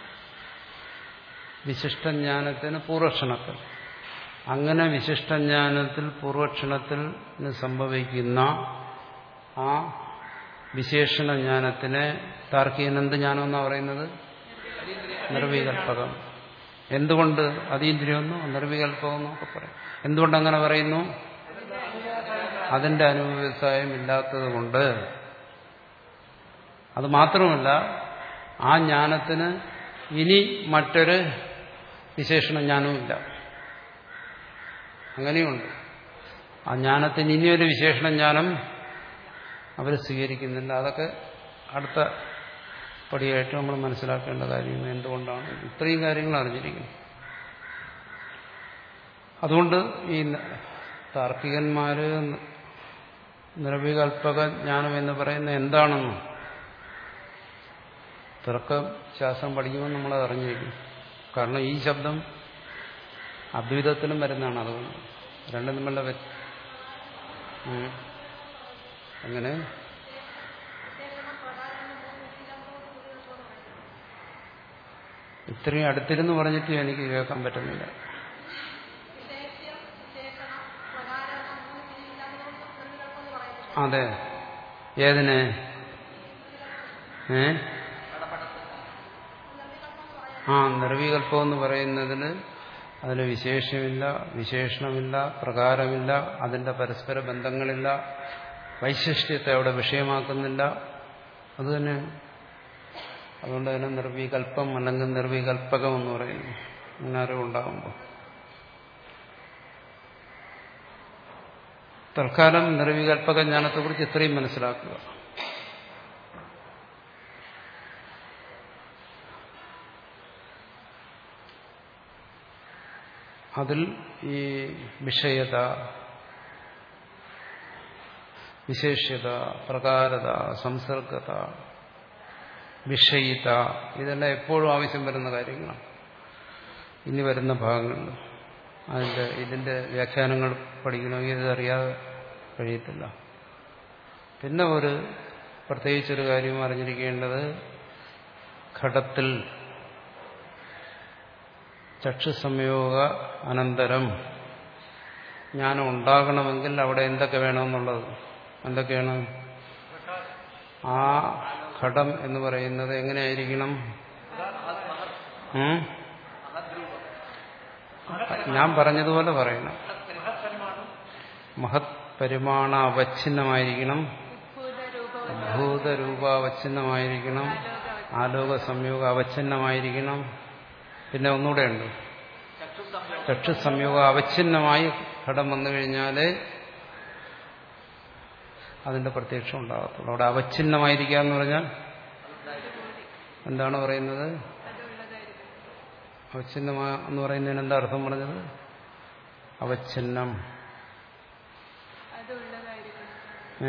വിശിഷ്ടജ്ഞാനത്തിന് പൂർവക്ഷണത്തിൽ. അങ്ങനെ വിശിഷ്ടജ്ഞാനത്തിൽ പൂർവക്ഷണത്തിൽ സംഭവിക്കുന്ന ആ വിശേഷണ ജ്ഞാനത്തിനെ താർക്കികൻ എന്ത് ജ്ഞാനമെന്നാണ് പറയുന്നത്? നിർവികൽപ്പകം. എന്തുകൊണ്ട് അതീന്ദ്രിയമെന്നോ നിർവികൽപ്പമെന്നോ ഒക്കെ പറയും. എന്തുകൊണ്ട് അങ്ങനെ പറയുന്നു? അതിന്റെ അനുവ്യവസായം ഇല്ലാത്തത് കൊണ്ട്. അത് മാത്രമല്ല, ആ ജ്ഞാനത്തിന് ഇനി മറ്റൊരു വിശേഷണ ജ്ഞാനവുമില്ല. അങ്ങനെയുണ്ട്. ആ ജ്ഞാനത്തിന് ഇനിയൊരു വിശേഷണ ജ്ഞാനം അവർ സ്വീകരിക്കുന്നില്ല. അതൊക്കെ അടുത്ത പടിയായിട്ട് നമ്മൾ മനസ്സിലാക്കേണ്ട കാര്യങ്ങൾ. എന്തുകൊണ്ടാണ് ഇത്രയും കാര്യങ്ങൾ അറിഞ്ഞിരിക്കുന്നത്? അതുകൊണ്ട് ഈ താർക്കികന്മാര് നിർവികൽപ്പക ജ്ഞാനം എന്ന് പറയുന്ന എന്താണെന്ന് തർക്കം ശാസ്ത്രം പഠിക്കുമ്പോൾ നമ്മളത് അറിഞ്ഞിരിക്കും. കാരണം ഈ ശബ്ദം അദ്വൈതത്തിലും വരുന്നതാണ്. അതുകൊണ്ട് രണ്ടും തമ്മിലുള്ള അങ്ങനെ ഇത്രയും അടുത്തിരുന്ന് പറഞ്ഞിട്ട് എനിക്ക് കേൾക്കാൻ പറ്റുന്നില്ല. അതെ, ഏതിനെ? ഏ ആ നിർവികൽപ്പം എന്ന് പറയുന്നതിന് അതിന് വിശേഷമില്ല, വിശേഷണമില്ല, പ്രകാരമില്ല, അതിന്റെ പരസ്പര ബന്ധങ്ങളില്ല, വൈശിഷ്ട്യത്തെ അവിടെ വിഷയമാക്കുന്നില്ല. അതുതന്നെ. അതുകൊണ്ട് തന്നെ നിർവികൽപ്പം അല്ലെങ്കിൽ നിർവികൽപ്പകം എന്ന് പറയുന്നു. അങ്ങനെ അറിവുണ്ടാകുമ്പോൾ തൽക്കാലം നിർവികൽപ്പക ജ്ഞാനത്തെക്കുറിച്ച് ഇത്രയും മനസ്സിലാക്കുക. അതിൽ ഈ വിഷയത, വിശേഷ്യത, പ്രകാരത, സംസർഗത, വിഷയിത, ഇതെല്ലാം എപ്പോഴും ആവശ്യം വരുന്ന കാര്യങ്ങളാണ്. ഇനി വരുന്ന ഭാഗങ്ങളിൽ അതിൻ്റെ ഇതിൻ്റെ വ്യാഖ്യാനങ്ങൾ പഠിക്കണമെങ്കിൽ ഇതറിയാതെ കഴിയത്തില്ല. പിന്നെ ഒരു പ്രത്യേകിച്ചൊരു കാര്യം അറിഞ്ഞിരിക്കേണ്ടത്, ഘടത്തിൽ ചക്ഷുസംയോഗ അനന്തരം ജ്ഞാനം ഉണ്ടാകണമെങ്കിൽ അവിടെ എന്തൊക്കെ വേണമെന്നുള്ളത് എന്തൊക്കെയാണ്? ആ ഘടം എന്ന് പറയുന്നത് എങ്ങനെയായിരിക്കണം? ഞാൻ പറഞ്ഞതുപോലെ പറയണം. മഹത് പരിമാണ അവച്ഛിന്നമായിരിക്കണം, ഭൂതരൂപാവച്ഛിന്നമായിരിക്കണം, ആലോക സംയോഗ അവച്ഛിന്നമായിരിക്കണം. പിന്നെ ഒന്നുകൂടെ ഉണ്ട്, ചക്ഷു സംയോഗ അവച്ഛിന്നമായി ഘടം വന്നു കഴിഞ്ഞാലേ അതിന്റെ പ്രത്യക്ഷം ഉണ്ടാകത്തുള്ളൂ. അവിടെ അവച്ഛിന്നമായിരിക്കുക എന്ന് പറഞ്ഞാൽ എന്താണ് പറയുന്നത്? അവച്ഛിന്നമാ എന്ന് പറയുന്നതിന് എന്താ അർത്ഥം പറഞ്ഞത്? അവച്ഛിന്നം. ഏ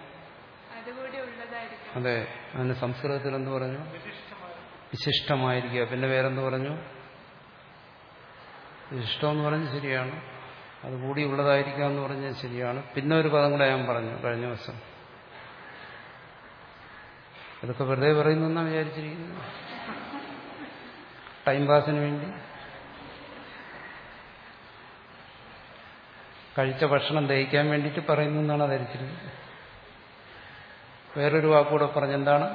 അതെ, അതിന് സംസ്കൃതത്തിൽ എന്ത് പറഞ്ഞു? വിശിഷ്ടമായിരിക്കുക. പിന്നെ വേറെന്ത് പറഞ്ഞു? വിശിഷ്ടമെന്ന് പറഞ്ഞ് ശരിയാണ്, അത് കൂടി ഉള്ളതായിരിക്കുക എന്ന് പറഞ്ഞത് ശരിയാണ്. പിന്നെ ഒരു പദം കൂടെ ഞാൻ പറഞ്ഞു കഴിഞ്ഞ ദിവസം. ഇതൊക്കെ വെറുതെ പറയുന്നു എന്നാണ് വിചാരിച്ചിരിക്കുന്നത്, ടൈം പാസിന് വേണ്ടി. കഴിച്ച ഭക്ഷണം ദഹിക്കാൻ വേണ്ടിയിട്ട് പറയുന്നു എന്നാണ് ധരിച്ചിരുന്നത്. വേറൊരു വാക്കുകൂടെ പറഞ്ഞെന്താണ്?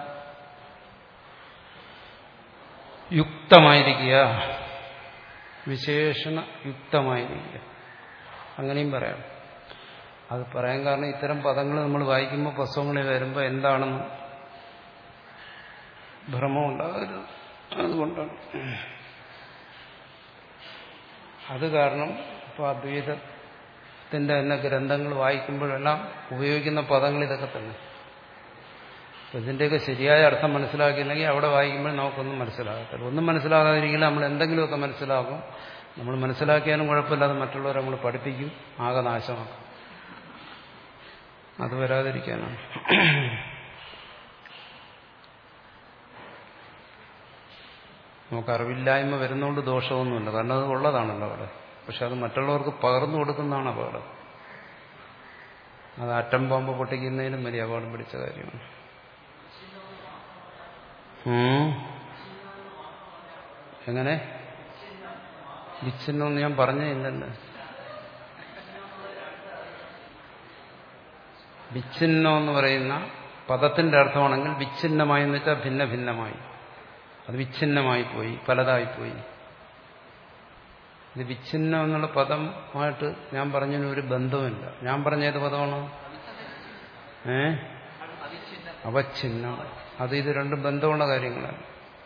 യുക്തമായിരിക്കുക, വിശേഷണ യുക്തമായിരിക്കുക, അങ്ങനെയും പറയാം. അത് പറയാൻ കാരണം ഇത്തരം പദങ്ങൾ നമ്മൾ വായിക്കുമ്പോൾ പുസ്തകങ്ങളിൽ വരുമ്പോൾ എന്താണെന്ന് ഭ്രമം ഉണ്ടാകരുത്, അതുകൊണ്ടാണ്. അത് കാരണം ഇപ്പോൾ അദ്വൈതത്തിന്റെ തന്നെ ഗ്രന്ഥങ്ങൾ വായിക്കുമ്പോഴെല്ലാം ഉപയോഗിക്കുന്ന പദങ്ങൾ ഇതൊക്കെ തന്നെ. അപ്പം ഇതിൻ്റെയൊക്കെ ശരിയായ അർത്ഥം മനസ്സിലാക്കിയില്ലെങ്കിൽ അവിടെ വായിക്കുമ്പോൾ നമുക്കൊന്നും മനസ്സിലാകത്തില്ല. ഒന്നും മനസ്സിലാകാതിരിക്കില്ല, നമ്മൾ എന്തെങ്കിലുമൊക്കെ മനസ്സിലാക്കും. നമ്മൾ മനസ്സിലാക്കിയാലും കുഴപ്പമില്ലാതെ മറ്റുള്ളവരെ നമ്മൾ പഠിപ്പിക്കും, ആകെ നാശമാക്കും. അത് വരാതിരിക്കാനാണ്. നമുക്ക് അറിവില്ലായ്മ വരുന്നതുകൊണ്ട് ദോഷമൊന്നുമില്ല, കാരണം അത് ഉള്ളതാണല്ലോ അവിടെ. പക്ഷെ അത് മറ്റുള്ളവർക്ക് പകർന്നു കൊടുക്കുന്നതാണ് അപകടം. അത് ആറ്റം ബോംബ് പൊട്ടിക്കുന്നതിനും വലിയ അപകടം പിടിച്ച കാര്യമാണ്. എങ്ങനെ വിച്ഛിന്നമെന്ന് ഞാൻ പറഞ്ഞേ ഇല്ലല്ലോ. വിച്ഛിന്നം എന്ന് പറയുന്ന പദത്തിന്റെ അർത്ഥമാണെങ്കിൽ വിച്ഛിന്നമായി എന്ന് വെച്ചാൽ ഭിന്ന ഭിന്നമായി, അത് വിച്ഛിന്നമായി പോയി, പലതായിപ്പോയി. ഇത് വിച്ഛിന്നം എന്നുള്ള പദമായിട്ട് ഞാൻ പറഞ്ഞതിന് ഒരു ബന്ധവുമില്ല. ഞാൻ പറഞ്ഞ ഏത് പദമാണ്? ഏ അവച്ഛിന്നം. അത് ഇത് രണ്ടും ബന്ധമുള്ള കാര്യങ്ങളാണ്.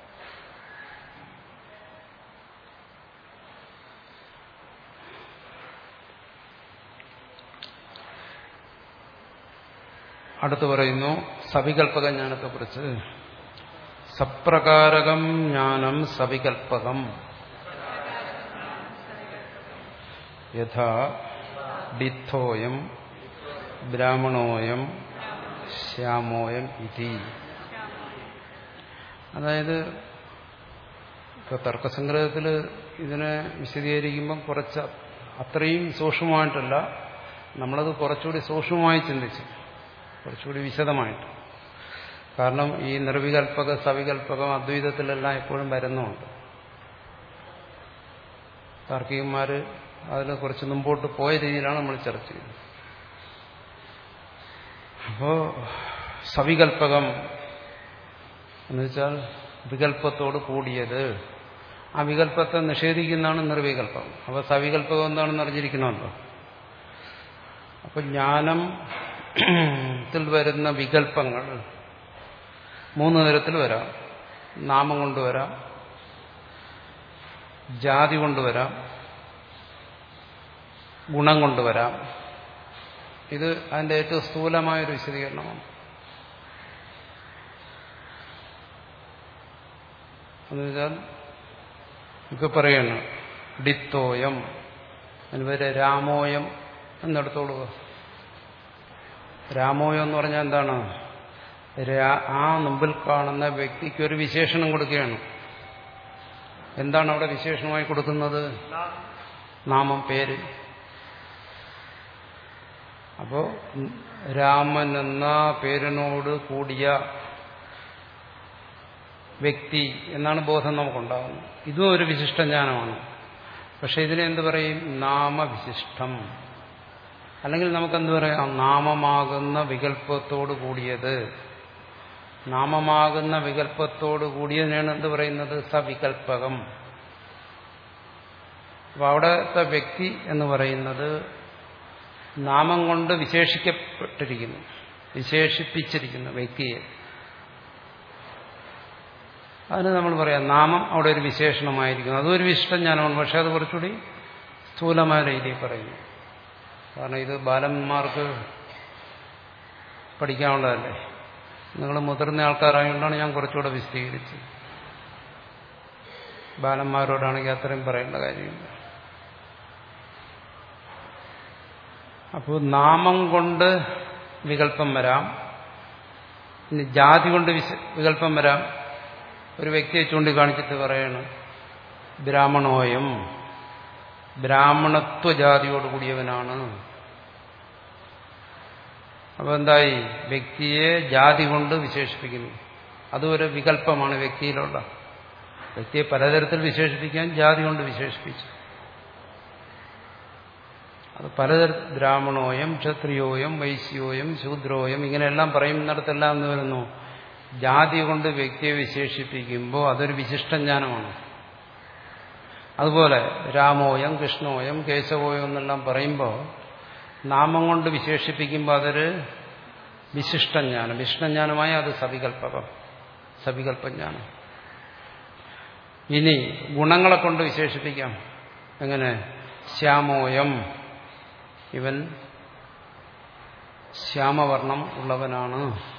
അടുത്ത് പറയുന്നു സവികൽപ്പക ജ്ഞാനത്തെക്കുറിച്ച്. സപ്രകാരകം ജ്ഞാനം സവികൽപ്പകം യഥാ ഡിത്തോയം ബ്രാഹ്മണോയം ശ്യാമോയം ഇതി. അതായത് ഇപ്പൊ തർക്കസംഗ്രഹത്തിൽ ഇതിനെ വിശദീകരിക്കുമ്പം കുറച്ച് അത്രയും സൂക്ഷ്മമായിട്ടല്ല, നമ്മളത് കുറച്ചുകൂടി സൂക്ഷ്മമായി ചിന്തിച്ചു, കുറച്ചുകൂടി വിശദമായിട്ട്. കാരണം ഈ നിർവികൽപ്പക സവികൽപ്പകം അദ്വൈതത്തിലെല്ലാം എപ്പോഴും വരുന്നുണ്ട്. താർക്കികന്മാർ അതിൽ കുറച്ച് മുമ്പോട്ട് പോയ രീതിയിലാണ് നമ്മൾ ചർച്ച ചെയ്യുന്നത്. അപ്പോ സവികൽപ്പകം എന്ന് വെച്ചാൽ വികല്പത്തോട് കൂടിയത്, ആ വികല്പത്തെ നിഷേധിക്കുന്നതാണ് നിർവികല്പം. അപ്പോൾ സവികല്പകം എന്താണെന്ന് അറിഞ്ഞിരിക്കണമല്ലോ. അപ്പൊ ജ്ഞാനത്തിൽ വരുന്ന വികല്പങ്ങൾ മൂന്ന് തരത്തിൽ വരാം. നാമം കൊണ്ടുവരാം, ജാതി കൊണ്ടുവരാം, ഗുണം കൊണ്ടുവരാം. ഇത് അതിന്റെ ഏറ്റവും സ്ഥൂലമായൊരു വിശദീകരണമാണ്. എന്നുവെച്ചാൽ ഇപ്പൊ പറയണം ഡിത്തോയം, അതിന് പേര് രാമോയം എന്നെടുത്തോളുക. രാമോയോ എന്ന് പറഞ്ഞാൽ എന്താണ്? ആ മുമ്പിൽ കാണുന്ന വ്യക്തിക്ക് ഒരു വിശേഷണം കൊടുക്കുകയാണ്. എന്താണ് അവിടെ വിശേഷണമായി കൊടുക്കുന്നത്? നാമം, പേര്. അപ്പോ രാമൻ എന്ന പേരിനോട് കൂടിയ വ്യക്തി എന്നാണ് ബോധം നമുക്കുണ്ടാകുന്നത്. ഇതും ഒരു വിശിഷ്ടജ്ഞാനമാണ്. പക്ഷെ ഇതിനെന്ത് പറയും? നാമവിശിഷ്ടം. അല്ലെങ്കിൽ നമുക്കെന്ത് പറയാം? നാമമാകുന്ന വികല്പത്തോട് കൂടിയത്. നാമമാകുന്ന വികല്പത്തോട് കൂടിയതിനാണ് എന്ത് പറയുന്നത്? സവികല്പകം. അപ്പൊ അവിടത്തെ വ്യക്തി എന്ന് പറയുന്നത് നാമം കൊണ്ട് വിശേഷിക്കപ്പെട്ടിരിക്കുന്നു, വിശേഷിപ്പിച്ചിരിക്കുന്നു വ്യക്തിയെ. അതിന് നമ്മൾ പറയാം നാമം അവിടെ ഒരു വിശേഷണമായിരിക്കും. അതൊരു വിശിഷ്ടജ്ഞാനമാണ്. പക്ഷെ അത് കുറച്ചുകൂടി സ്ഥൂലമായ രീതിയിൽ പറയുന്നു. കാരണം ഇത് ബാലന്മാർക്ക് പഠിക്കാനുള്ളതല്ലേ. നിങ്ങൾ മുതിർന്ന ആൾക്കാരായതുകൊണ്ടാണ് ഞാൻ കുറച്ചുകൂടെ വിശദീകരിച്ചത്. ബാലന്മാരോടാണെങ്കിൽ അത്രയും പറയേണ്ട കാര്യമില്ല. അപ്പോൾ നാമം കൊണ്ട് വികല്പം വരാം, ഇനി ജാതി കൊണ്ട് വികല്പം വരാം. ഒരു വ്യക്തിയെ ചൂണ്ടിക്കാണിച്ചിട്ട് പറയണം ബ്രാഹ്മണോയം, ബ്രാഹ്മണത്വ ജാതിയോടുകൂടിയവനാണ്. അപ്പൊ എന്തായി? വ്യക്തിയെ ജാതി കൊണ്ട് വിശേഷിപ്പിക്കുന്നു. അതും ഒരു വികല്പമാണ് വ്യക്തിയിലുള്ള. വ്യക്തിയെ പലതരത്തിൽ വിശേഷിപ്പിക്കാൻ ജാതി കൊണ്ട് വിശേഷിപ്പിച്ചു. അത് പലതരത്തിൽ ബ്രാഹ്മണോയം, ക്ഷത്രിയോയം, വൈശ്യോയം, ശൂദ്രോയം ഇങ്ങനെയെല്ലാം പറയുന്നിടത്തെല്ലാം എന്ന് വരുന്നു ജാതി കൊണ്ട് വ്യക്തിയെ വിശേഷിപ്പിക്കുമ്പോൾ അതൊരു വിശിഷ്ടജ്ഞാനമാണ്. അതുപോലെ രാമോയം, കൃഷ്ണോയം, കേശവോയം എന്നെല്ലാം പറയുമ്പോൾ നാമം കൊണ്ട് വിശേഷിപ്പിക്കുമ്പോൾ അതൊരു വിശിഷ്ടജ്ഞാനം. വിശിഷ്ടജ്ഞാനമായ അത് സവികല്പകം, സവികല്പജ്ഞാനം. ഇനി ഗുണങ്ങളെ കൊണ്ട് വിശേഷിപ്പിക്കാം. എങ്ങനെ? ശ്യാമോയം, ഇവൻ ശ്യാമവർണം ഉള്ളവനാണ്.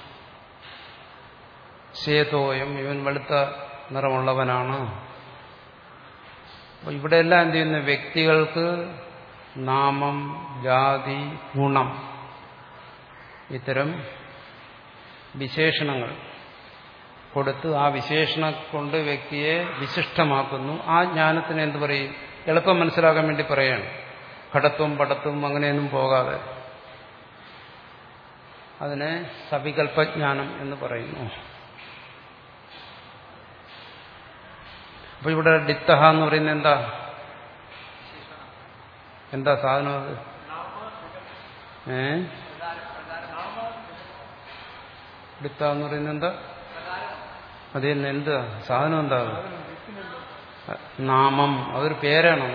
ശ്വേതോയം, ഇവൻ വെളുത്ത നിറമുള്ളവനാണ്. അപ്പോൾ ഇവിടെയെല്ലാം എന്ത് ചെയ്യുന്നു? വ്യക്തികൾക്ക് നാമം, ജാതി, ഗുണം ഇത്തരം വിശേഷണങ്ങൾ കൊടുത്ത് ആ വിശേഷണം കൊണ്ട് വ്യക്തിയെ വിശിഷ്ടമാക്കുന്നു. ആ ജ്ഞാനത്തിന് എന്ത് പറയും? എളുപ്പം മനസ്സിലാക്കാൻ വേണ്ടി പറയാണ്. ഘടത്വം പടത്വം അങ്ങനെയൊന്നും പോകാതെ അതിനെ സവികല്പജ്ഞാനം എന്ന് പറയുന്നു. അപ്പൊ ഇവിടെ ഡിത്തഹ എന്ന് പറയുന്നത് എന്താ? എന്താ സാധനം അത്? ഏ ഡിത്ത എന്ന് പറയുന്നത് എന്താ? അത് തന്നെ. എന്താ സാധനം? എന്താ നാമം? അതൊരു പേരാണോ?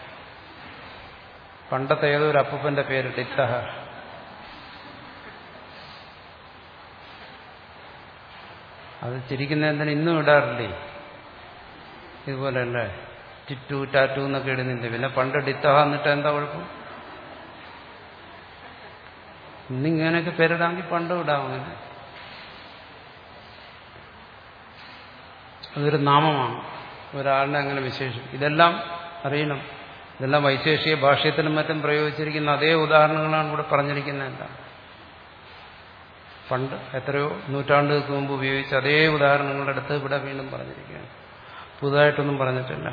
പണ്ടത്തെ ഏതോ ഒരു അപ്പൂപ്പന്റെ പേര് ഡിത്തഹ. അത് ചിരിക്കുന്ന എന്തിനാ ഇന്നും ഇടാറില്ലേ? ഇതുപോലെയല്ലേ ടിറ്റു ടാറ്റു എന്നൊക്കെ ഇടുന്നില്ല. പിന്നെ പണ്ട് ഡിത്തഹ എന്നിട്ട് എന്താ കുഴപ്പം? ഇന്നിങ്ങനെയൊക്കെ പേരിടാമെങ്കിൽ പണ്ടും ഇടാം. അങ്ങനെ അതൊരു നാമമാണ്. ഒരാളിനെ അങ്ങനെ വിശേഷിക്കും. ഇതെല്ലാം അറിയണം. ഇതെല്ലാം വൈശേഷിക ഭാഷ്യത്തിനും മറ്റും പ്രയോഗിച്ചിരിക്കുന്ന അതേ ഉദാഹരണങ്ങളാണ് ഇവിടെ പറഞ്ഞിരിക്കുന്നതല്ല. പണ്ട് എത്രയോ നൂറ്റാണ്ടുകൾക്ക് മുമ്പ് ഉപയോഗിച്ച അതേ ഉദാഹരണങ്ങളുടെ അടുത്ത് ഇവിടെ വീണ്ടും പറഞ്ഞിരിക്കുകയാണ്. പുതുതായിട്ടൊന്നും പറഞ്ഞിട്ടില്ല.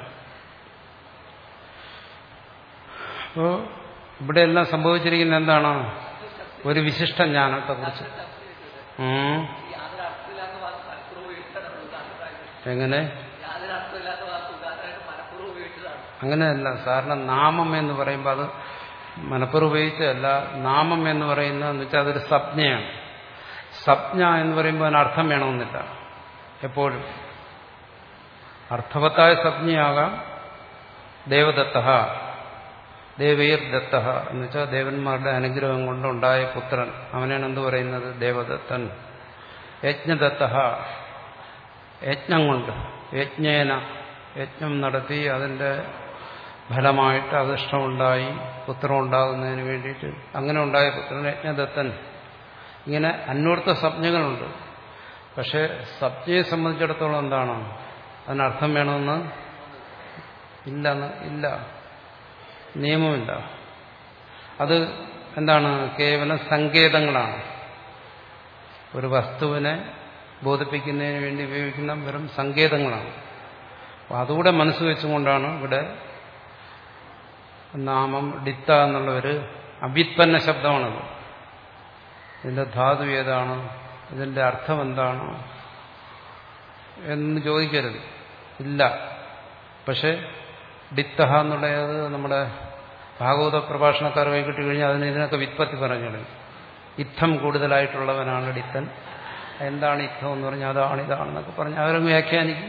അപ്പോ ഇവിടെയെല്ലാം സംഭവിച്ചിരിക്കുന്ന എന്താണ്? ഒരു വിശിഷ്ട ജ്ഞാനത്തെക്കുറിച്ച്. എങ്ങനെ? അങ്ങനെയല്ല. കാരണം നാമം എന്ന് പറയുമ്പോൾ അത് മനപ്പുറം ഉപയോഗിച്ചതല്ല. നാമം എന്ന് പറയുന്നതെന്ന് വെച്ചാൽ അതൊരു സംജ്ഞയാണ്. സംജ്ഞ എന്ന് പറയുമ്പോൾ അതിന് അർത്ഥം വേണമെന്നില്ല. എപ്പോഴും അർത്ഥവത്തായ സംജ്ഞയാകാം. ദേവദത്ത, ദേവീർ ദത്ത എന്ന് വെച്ചാൽ ദേവന്മാരുടെ അനുഗ്രഹം കൊണ്ടുണ്ടായ പുത്രൻ, അവനാണ് എന്ത് പറയുന്നത്? ദേവദത്തൻ. യജ്ഞദത്ത, യജ്ഞം കൊണ്ട്, യജ്ഞേന, യജ്ഞം നടത്തി അതിന്റെ ഫലമായിട്ട് അധിഷ്ഠമുണ്ടായി പുത്രം ഉണ്ടാകുന്നതിന് വേണ്ടിയിട്ട് അങ്ങനെ ഉണ്ടായ പുത്രൻ യജ്ഞദത്തൻ. ഇങ്ങനെ അന്വർത്ഥ സംജ്ഞകളുണ്ട്. പക്ഷെ സംജ്ഞയെ സംബന്ധിച്ചിടത്തോളം എന്താണ്? അതിനർത്ഥം വേണമെന്ന് ഇല്ലെന്ന് ഇല്ല, നിയമമില്ല. അത് എന്താണ്? കേവലം സങ്കേതങ്ങളാണ്. ഒരു വസ്തുവിനെ ബോധിപ്പിക്കുന്നതിന് വേണ്ടി ഉപയോഗിക്കുന്ന വെറും സങ്കേതങ്ങളാണ്. അപ്പോൾ അതുകൂടെ മനസ്സ് വെച്ചുകൊണ്ടാണ് ഇവിടെ നാമം ഡിത്ത എന്നുള്ള ഒരു അവ്യുത്പന്ന ശബ്ദമാണത്. ഇതിന്റെ ധാതു ഏതാണ്, ഇതിന്റെ അർത്ഥം എന്താണ് എന്ന് ചോദിക്കരുത്. ഇല്ല. പക്ഷെ ഡിത്തഹ എന്നുള്ളത് നമ്മുടെ ഭാഗവത പ്രഭാഷണക്കാർ കൈ കിട്ടിക്കഴിഞ്ഞാൽ അതിന് ഇതിനൊക്കെ വിത്പത്തി പറഞ്ഞത്. ഇത്തം കൂടുതലായിട്ടുള്ളവനാണ് ഡിത്തൻ. എന്താണ് ഇത്തം എന്ന് പറഞ്ഞാൽ അതാണ് ഇതാണെന്നൊക്കെ പറഞ്ഞ് അവരങ്ങ് വ്യാഖ്യാനിക്കും.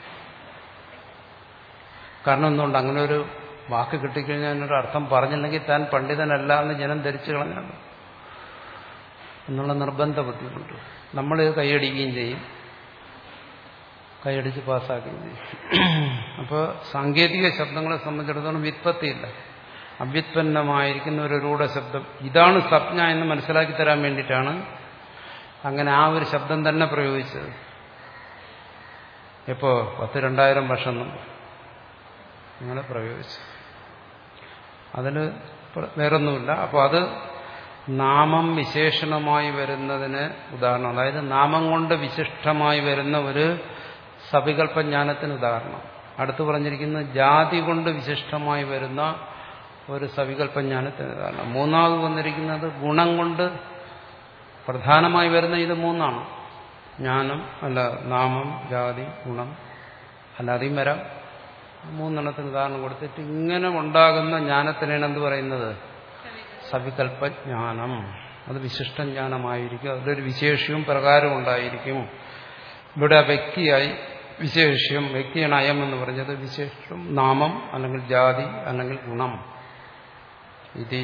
കാരണം എന്തുകൊണ്ട് അങ്ങനെ ഒരു വാക്ക് കിട്ടിക്കഴിഞ്ഞാൽ അതിനൊരു അർത്ഥം പറഞ്ഞില്ലെങ്കിൽ താൻ പണ്ഡിതനല്ല എന്ന് ജനം ധരിച്ചു കളഞ്ഞാണ് എന്നുള്ള നിർബന്ധ ബുദ്ധിമുട്ട്. നമ്മൾ കൈയടിക്കുകയും ചെയ്യും, കൈയടിച്ച് പാസ്സാക്കുകയും ചെയ്യും. അപ്പോൾ സാങ്കേതിക ശബ്ദങ്ങളെ സംബന്ധിച്ചിടത്തോളം വ്യുത്പത്തിയില്ല. അവ്യുത്പന്നമായിരിക്കുന്ന ഒരു രൂഢ ശബ്ദം ഇതാണ് സപ്ന എന്ന് മനസ്സിലാക്കി തരാൻ വേണ്ടിയിട്ടാണ് അങ്ങനെ ആ ഒരു ശബ്ദം തന്നെ പ്രയോഗിച്ചത്. എപ്പോ പത്ത് രണ്ടായിരം വർഷം മുമ്പ് അങ്ങനെ പ്രയോഗിച്ചു. അതിന് വേറൊന്നുമില്ല. അപ്പോൾ അത് നാമം വിശേഷണമായി വരുന്നതിന് ഉദാഹരണം. അതായത് നാമം കൊണ്ട് വിശിഷ്ടമായി വരുന്ന ഒരു സവികല്പജ്ഞാനത്തിന് ഉദാഹരണം. അടുത്ത് പറഞ്ഞിരിക്കുന്നത് ജാതി കൊണ്ട് വിശിഷ്ടമായി വരുന്ന ഒരു സവികല്പജ്ഞാനത്തിന് ഉദാഹരണം. മൂന്നാമത് വന്നിരിക്കുന്നത് ഗുണം കൊണ്ട് പ്രധാനമായി വരുന്ന ഇത് മൂന്നാണ്. ജ്ഞാനം അല്ല നാമം, ജാതി, ഗുണം, അല്ലാതെയും വരാം. മൂന്നെണ്ണത്തിന് ഉദാഹരണം കൊടുത്തിട്ട് ഇങ്ങനെ ഉണ്ടാകുന്ന ജ്ഞാനത്തിനാണ് എന്ത് പറയുന്നത്? സവികല്പജ്ഞാനം. അത് വിശിഷ്ടജ്ഞാനമായിരിക്കും. അതിലൊരു വിശേഷ്യവും പ്രകാരവും ഉണ്ടായിരിക്കും. ഇവിടെ വ്യക്തിയായി വിശേഷ്യം, വ്യക്തിയാണ് അയം എന്ന് പറഞ്ഞത്. വിശേഷം നാമം അല്ലെങ്കിൽ ജാതി അല്ലെങ്കിൽ ഗുണം. ഇത്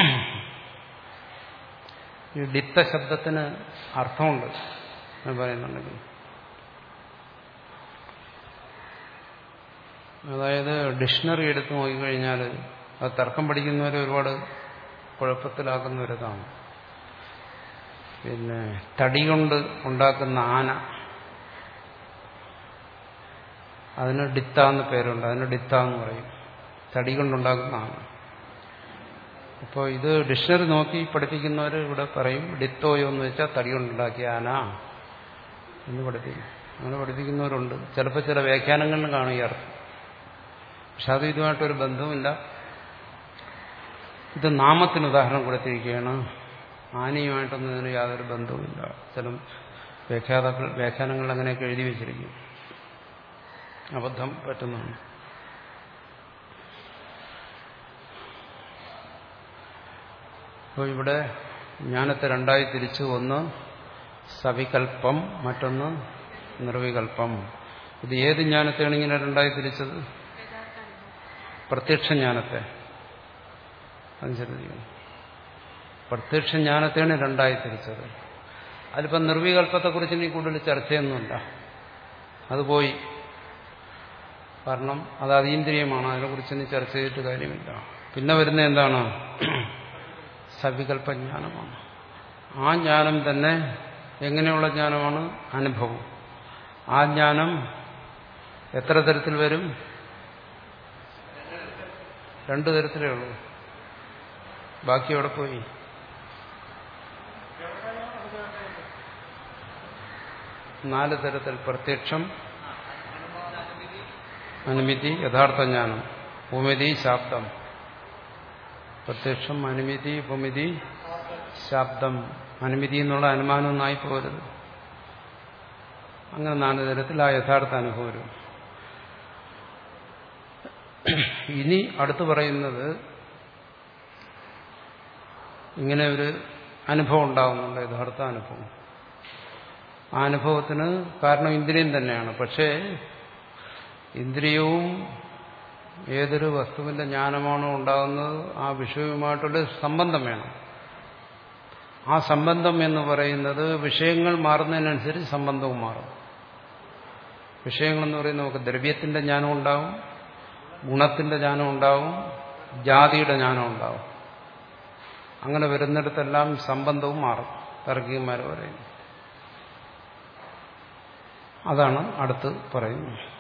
ഈ ഡിത്ത ശബ്ദത്തിന് അർത്ഥമുണ്ട് എന്ന് പറയുന്നുണ്ടെങ്കിൽ, അതായത് ഡിക്ഷണറി എടുത്ത് നോക്കിക്കഴിഞ്ഞാൽ അത് തർക്കം പഠിക്കുന്നവരെ ഒരുപാട് കുഴപ്പത്തിലാക്കുന്ന ഒരിതാണ്. പിന്നെ തടി കൊണ്ട് ഉണ്ടാക്കുന്ന ആന, അതിന് ഡിത്ത എന്ന് പേരുണ്ട്. അതിന് ഡിത്ത എന്ന് പറയും. തടി കൊണ്ടുണ്ടാക്കുന്ന ആന. അപ്പോൾ ഇത് ഡിക്ഷണറി നോക്കി പഠിപ്പിക്കുന്നവർ ഇവിടെ പറയും ഡിത്തോയോ എന്ന് വെച്ചാൽ തടി കൊണ്ടുണ്ടാക്കിയ ആന എന്ന് പഠിപ്പിക്കും. അങ്ങനെ പഠിപ്പിക്കുന്നവരുണ്ട്. ചിലപ്പോൾ ചില വ്യാഖ്യാനങ്ങളിലും കാണും ഈ അർത്ഥം. പക്ഷെ അത് ഇതുമായിട്ടൊരു ബന്ധവുമില്ല. ഇത് നാമത്തിന് ഉദാഹരണം കൊടുത്തിരിക്കുകയാണ്. ആനയുമായിട്ടൊന്നും ഇതിന് യാതൊരു ബന്ധവുമില്ല. ചില വ്യാഖ്യാതാക്കൾ വ്യാഖ്യാനങ്ങൾ അങ്ങനെയൊക്കെ എഴുതി വെച്ചിരിക്കും. അബദ്ധം പറ്റുന്നതാണ്. അപ്പോൾ ഇവിടെ ജ്ഞാനത്തെ രണ്ടായി തിരിച്ചു. ഒന്ന് സവികല്പം, മറ്റൊന്ന് നിർവികല്പം. ഇത് ഏത് ജ്ഞാനത്തെയാണ് ഇങ്ങനെ രണ്ടായി തിരിച്ചത്? പ്രത്യക്ഷ ജ്ഞാനത്തെ. അനുസരിച്ചു പ്രത്യക്ഷ ജ്ഞാനത്തെയാണ് രണ്ടായി തിരിച്ചത്. അതിലിപ്പം നിർവികല്പത്തെക്കുറിച്ച് ഇനി കൂടുതൽ ചർച്ചയൊന്നുമില്ല. അത് പോയി. കാരണം അത് അതീന്ദ്രിയമാണ്. അതിനെക്കുറിച്ച് ഇനി ചർച്ച ചെയ്തിട്ട് കാര്യമില്ല. പിന്നെ വരുന്ന എന്താണ്? സവികല്പജ്ഞാനമാണ്. ആ ജ്ഞാനം തന്നെ എങ്ങനെയുള്ള ജ്ഞാനമാണ്? അനുഭവം. ആ ജ്ഞാനം എത്ര തരത്തിൽ വരും? രണ്ടു തരത്തിലേ ഉള്ളൂ. ബാക്കി എവിടെ പോയി? നാല് തരത്തിൽ. പ്രത്യക്ഷം, അനുമിതി, യഥാർത്ഥ ജ്ഞാനം, ഉപമിതി, ശാബ്ദം. പ്രത്യക്ഷം, അനുമിതി, ഉപമിതി, ശാബ്ദം. അനുമിതി എന്നുള്ള അനുമാനം ഒന്നായി പോകരുത്. അങ്ങനെ നാല് തരത്തിൽ ആ യഥാർത്ഥ അനുഭവം വരും. ഇനി അടുത്ത് പറയുന്നത് ഇങ്ങനെ ഒരു അനുഭവം ഉണ്ടാകുന്നുണ്ട്, യഥാർത്ഥ അനുഭവം. ആ അനുഭവത്തിന് കാരണം ഇന്ദ്രിയം തന്നെയാണ്. പക്ഷേ ഇന്ദ്രിയവും ഏതൊരു വസ്തുവിന്റെ ജ്ഞാനമാണോ ഉണ്ടാകുന്നത് ആ വിഷയവുമായിട്ടുള്ള സംബന്ധം വേണം. ആ സംബന്ധം എന്ന് പറയുന്നത് വിഷയങ്ങൾ മാറുന്നതിനനുസരിച്ച് സംബന്ധവും മാറും. വിഷയങ്ങളെന്ന് പറയുന്നത് നമുക്ക് ദ്രവ്യത്തിന്റെ ജ്ഞാനം ഉണ്ടാവും, ഗുണത്തിന്റെ ജ്ഞാനം ഉണ്ടാവും, ജാതിയുടെ ജ്ഞാനം ഉണ്ടാവും. അങ്ങനെ വരുന്നിടത്തെല്ലാം സംബന്ധവും മാറും. താർക്കികന്മാർ പറയുന്നു. അതാണ് അടുത്ത് പറയുന്നത്.